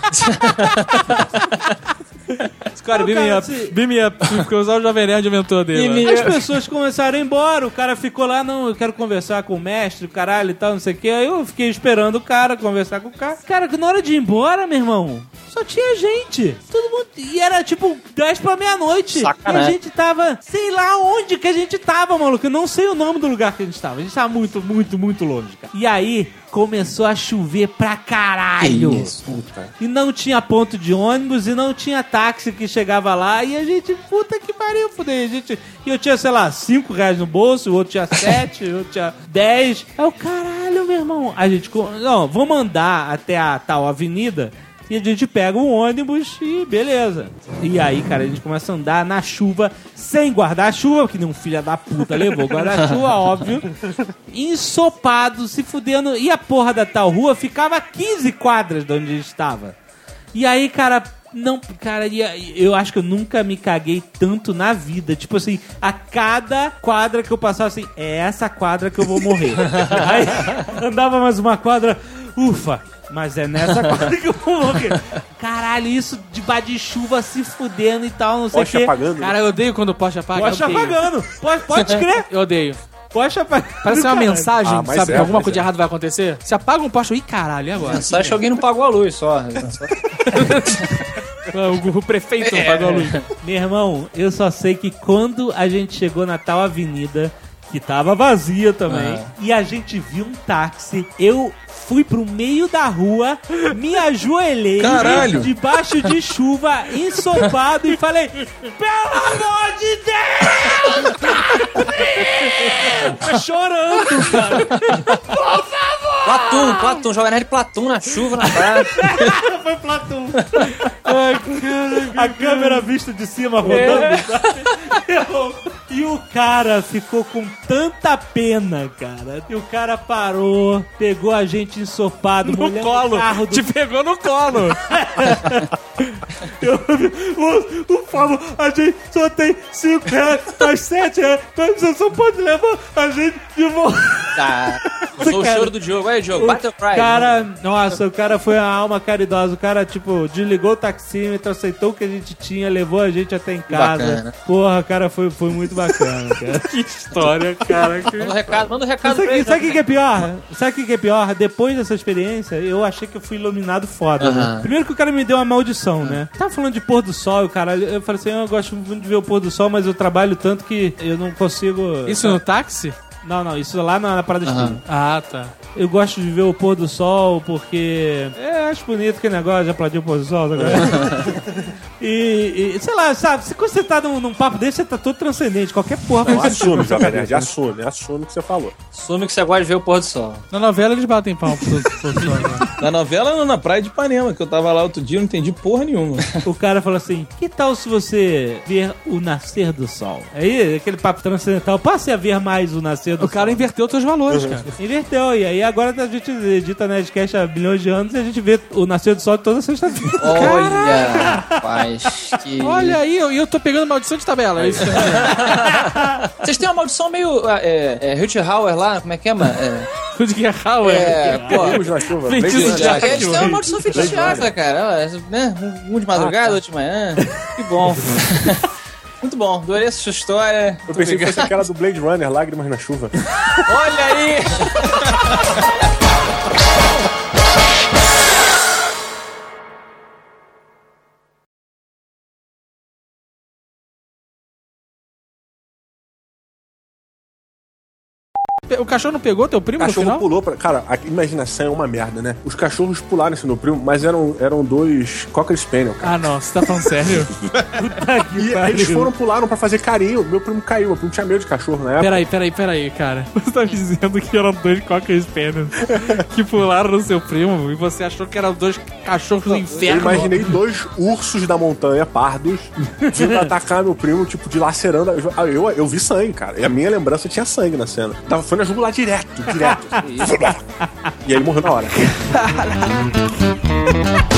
Cara, Não, beam me cara, up. se- Beam me up. Porque usar o Jovem Nerd mentor dele. Beam me mano. As pessoas começaram a ir embora, o cara ficou lá, não, eu quero conversar com o mestre, o caralho e tal, não sei o que. Aí eu fiquei esperando o cara, conversar com o cara. Cara, que na hora de ir embora, meu irmão, só tinha gente. Todo mundo. E era tipo dez pra meia-noite. E a Sacanagem. gente tava, sei lá onde que a gente tava, maluco. Eu não sei o nome do lugar que a gente tava. A gente tava muito, muito, muito longe, cara. E aí começou a chover pra caralho. E não tinha ponto de ônibus e não tinha táxi que chegava lá. E a gente, puta que pariu, fudeu. A gente, e eu tinha, sei lá, cinco reais no bolso, o outro tinha sete, o outro tinha dez. É o caralho, meu irmão. A gente, co- não, vamos andar até a tal avenida e a gente pega um ônibus e beleza. E aí, cara, a gente começa a andar na chuva, sem guarda-chuva, que nem um filho da puta levou guarda-chuva, óbvio, ensopado, se fudendo, e a porra da tal rua ficava a quinze quadras de onde a gente estava. E aí, cara... Não, cara, eu acho que eu nunca me caguei tanto na vida. Tipo assim, a cada quadra que eu passava assim, é essa quadra que eu vou morrer. Aí andava mais uma quadra, ufa, mas é nessa quadra que eu vou morrer. Caralho, isso debaixo de chuva se fudendo e tal, não sei o quê. Apagando. Cara, eu odeio quando o poste apaga. Poste apagando. Pode, pode crer. Eu odeio. Poste apagando. Parece uma caralho. mensagem, Ah, mas sabe? é, que alguma mas coisa de é. errado vai acontecer. Você apaga um poste, ih, caralho, e agora? Só acho que alguém não pagou a luz, só. O, o prefeito não pagou a luz. Meu irmão, eu só sei que quando a gente chegou na tal avenida, que tava vazia também, e a gente viu um táxi, eu fui pro meio da rua, me ajoelhei, Caralho. debaixo de chuva, ensopado, e falei, pelo amor de Deus! Chorando, cara. Por favor! Platum, Platum, joga nerd Platum na chuva, na praia. Foi Platum. Ai, cara, a câmera vista de cima rodando. Eu- E o cara ficou com tanta pena, cara. E o cara parou, pegou a gente ensopado, No molhando colo. o carro do... Te pegou no colo. Eu, por favor, a gente só tem cinco reais, mais sete reais, mas você só pode levar a gente de volta. Tá. Usou o Cara, choro do Diogo. Aí, Diogo, Battle Cry. Cara, nossa, o cara foi uma alma caridosa. O cara, tipo, desligou o taxímetro, aceitou o que a gente tinha, levou a gente até em casa. bacana. Porra, cara, foi, foi muito bacana, cara. Que história, cara. Manda um recado, manda um recado Sabe pra o ele. que, sabe que que é pior? Sabe o que que é pior? Depois dessa experiência, eu achei que eu fui iluminado foda, né? Aham. Primeiro que o cara me deu uma maldição, né? Tava falando de pôr do sol, cara. Eu falei assim, eu gosto muito de ver o pôr do sol, mas eu trabalho tanto que eu não consigo... Isso no táxi? Não, não, isso lá na, na parada de Aham. estudo. Ah, tá. Eu gosto de ver o pôr do sol porque é, acho bonito aquele negócio de aplaudir o pôr do sol. Tá ligado? e, e, sei lá, sabe, se quando você tá num, num papo desse, você tá todo transcendente. Qualquer porra Não, vai assume, Jovem Nerd, assume, assume o que você falou. Assume que você gosta de ver o pôr do sol. Na novela eles batem palma pro pro- pro- pro- Na novela, não, na praia de Ipanema, que eu tava lá outro dia, eu não entendi porra nenhuma. O cara falou assim: que tal se você ver o nascer do sol? Aí, aquele papo transcendental, passe a ver mais o nascer do O cara sol. inverteu teus valores, cara. Inverteu, e aí agora a gente edita Nerdcast há bilhões de anos e a gente vê o nascer do sol toda sexta-feira. Olha, rapaz, que... Olha aí, eu, eu tô pegando maldição de tabela. É isso. Vocês têm uma maldição meio... É, é, Rutgauer lá, como é que é, mano? É, Rutger Hauer. é pô... Vimos na chuva. Feitiço Blade de Runner. Jack. Eles têm uma maldição feitiçada, cara. Né? Um de madrugada, outro de manhã. Que bom. Muito bom, adorei essa sua história. Eu pensei que fosse aquela do Blade Runner, Lágrimas na Chuva. Olha aí! O cachorro não pegou teu primo O no cachorro final? pulou pra... Cara, a imaginação é uma merda, né? Os cachorros pularam esse meu primo, mas eram, eram dois Cocker Spaniel, cara. Ah, não. Você tá falando sério? E eles foram, pularam pra fazer carinho. Meu primo caiu. Meu primo tinha medo de cachorro na época. Peraí, peraí, peraí, cara. Você tá me dizendo que eram dois Cocker Spaniels que pularam no seu primo e você achou que eram dois cachorros do Eu inferno? imaginei dois ursos da montanha, pardos, vindo atacar meu primo, tipo, dilacerando. Eu, eu, eu vi sangue, cara. E a minha lembrança tinha sangue na cena. Tava, foi na jugular direto, direto. E aí ele morreu na hora.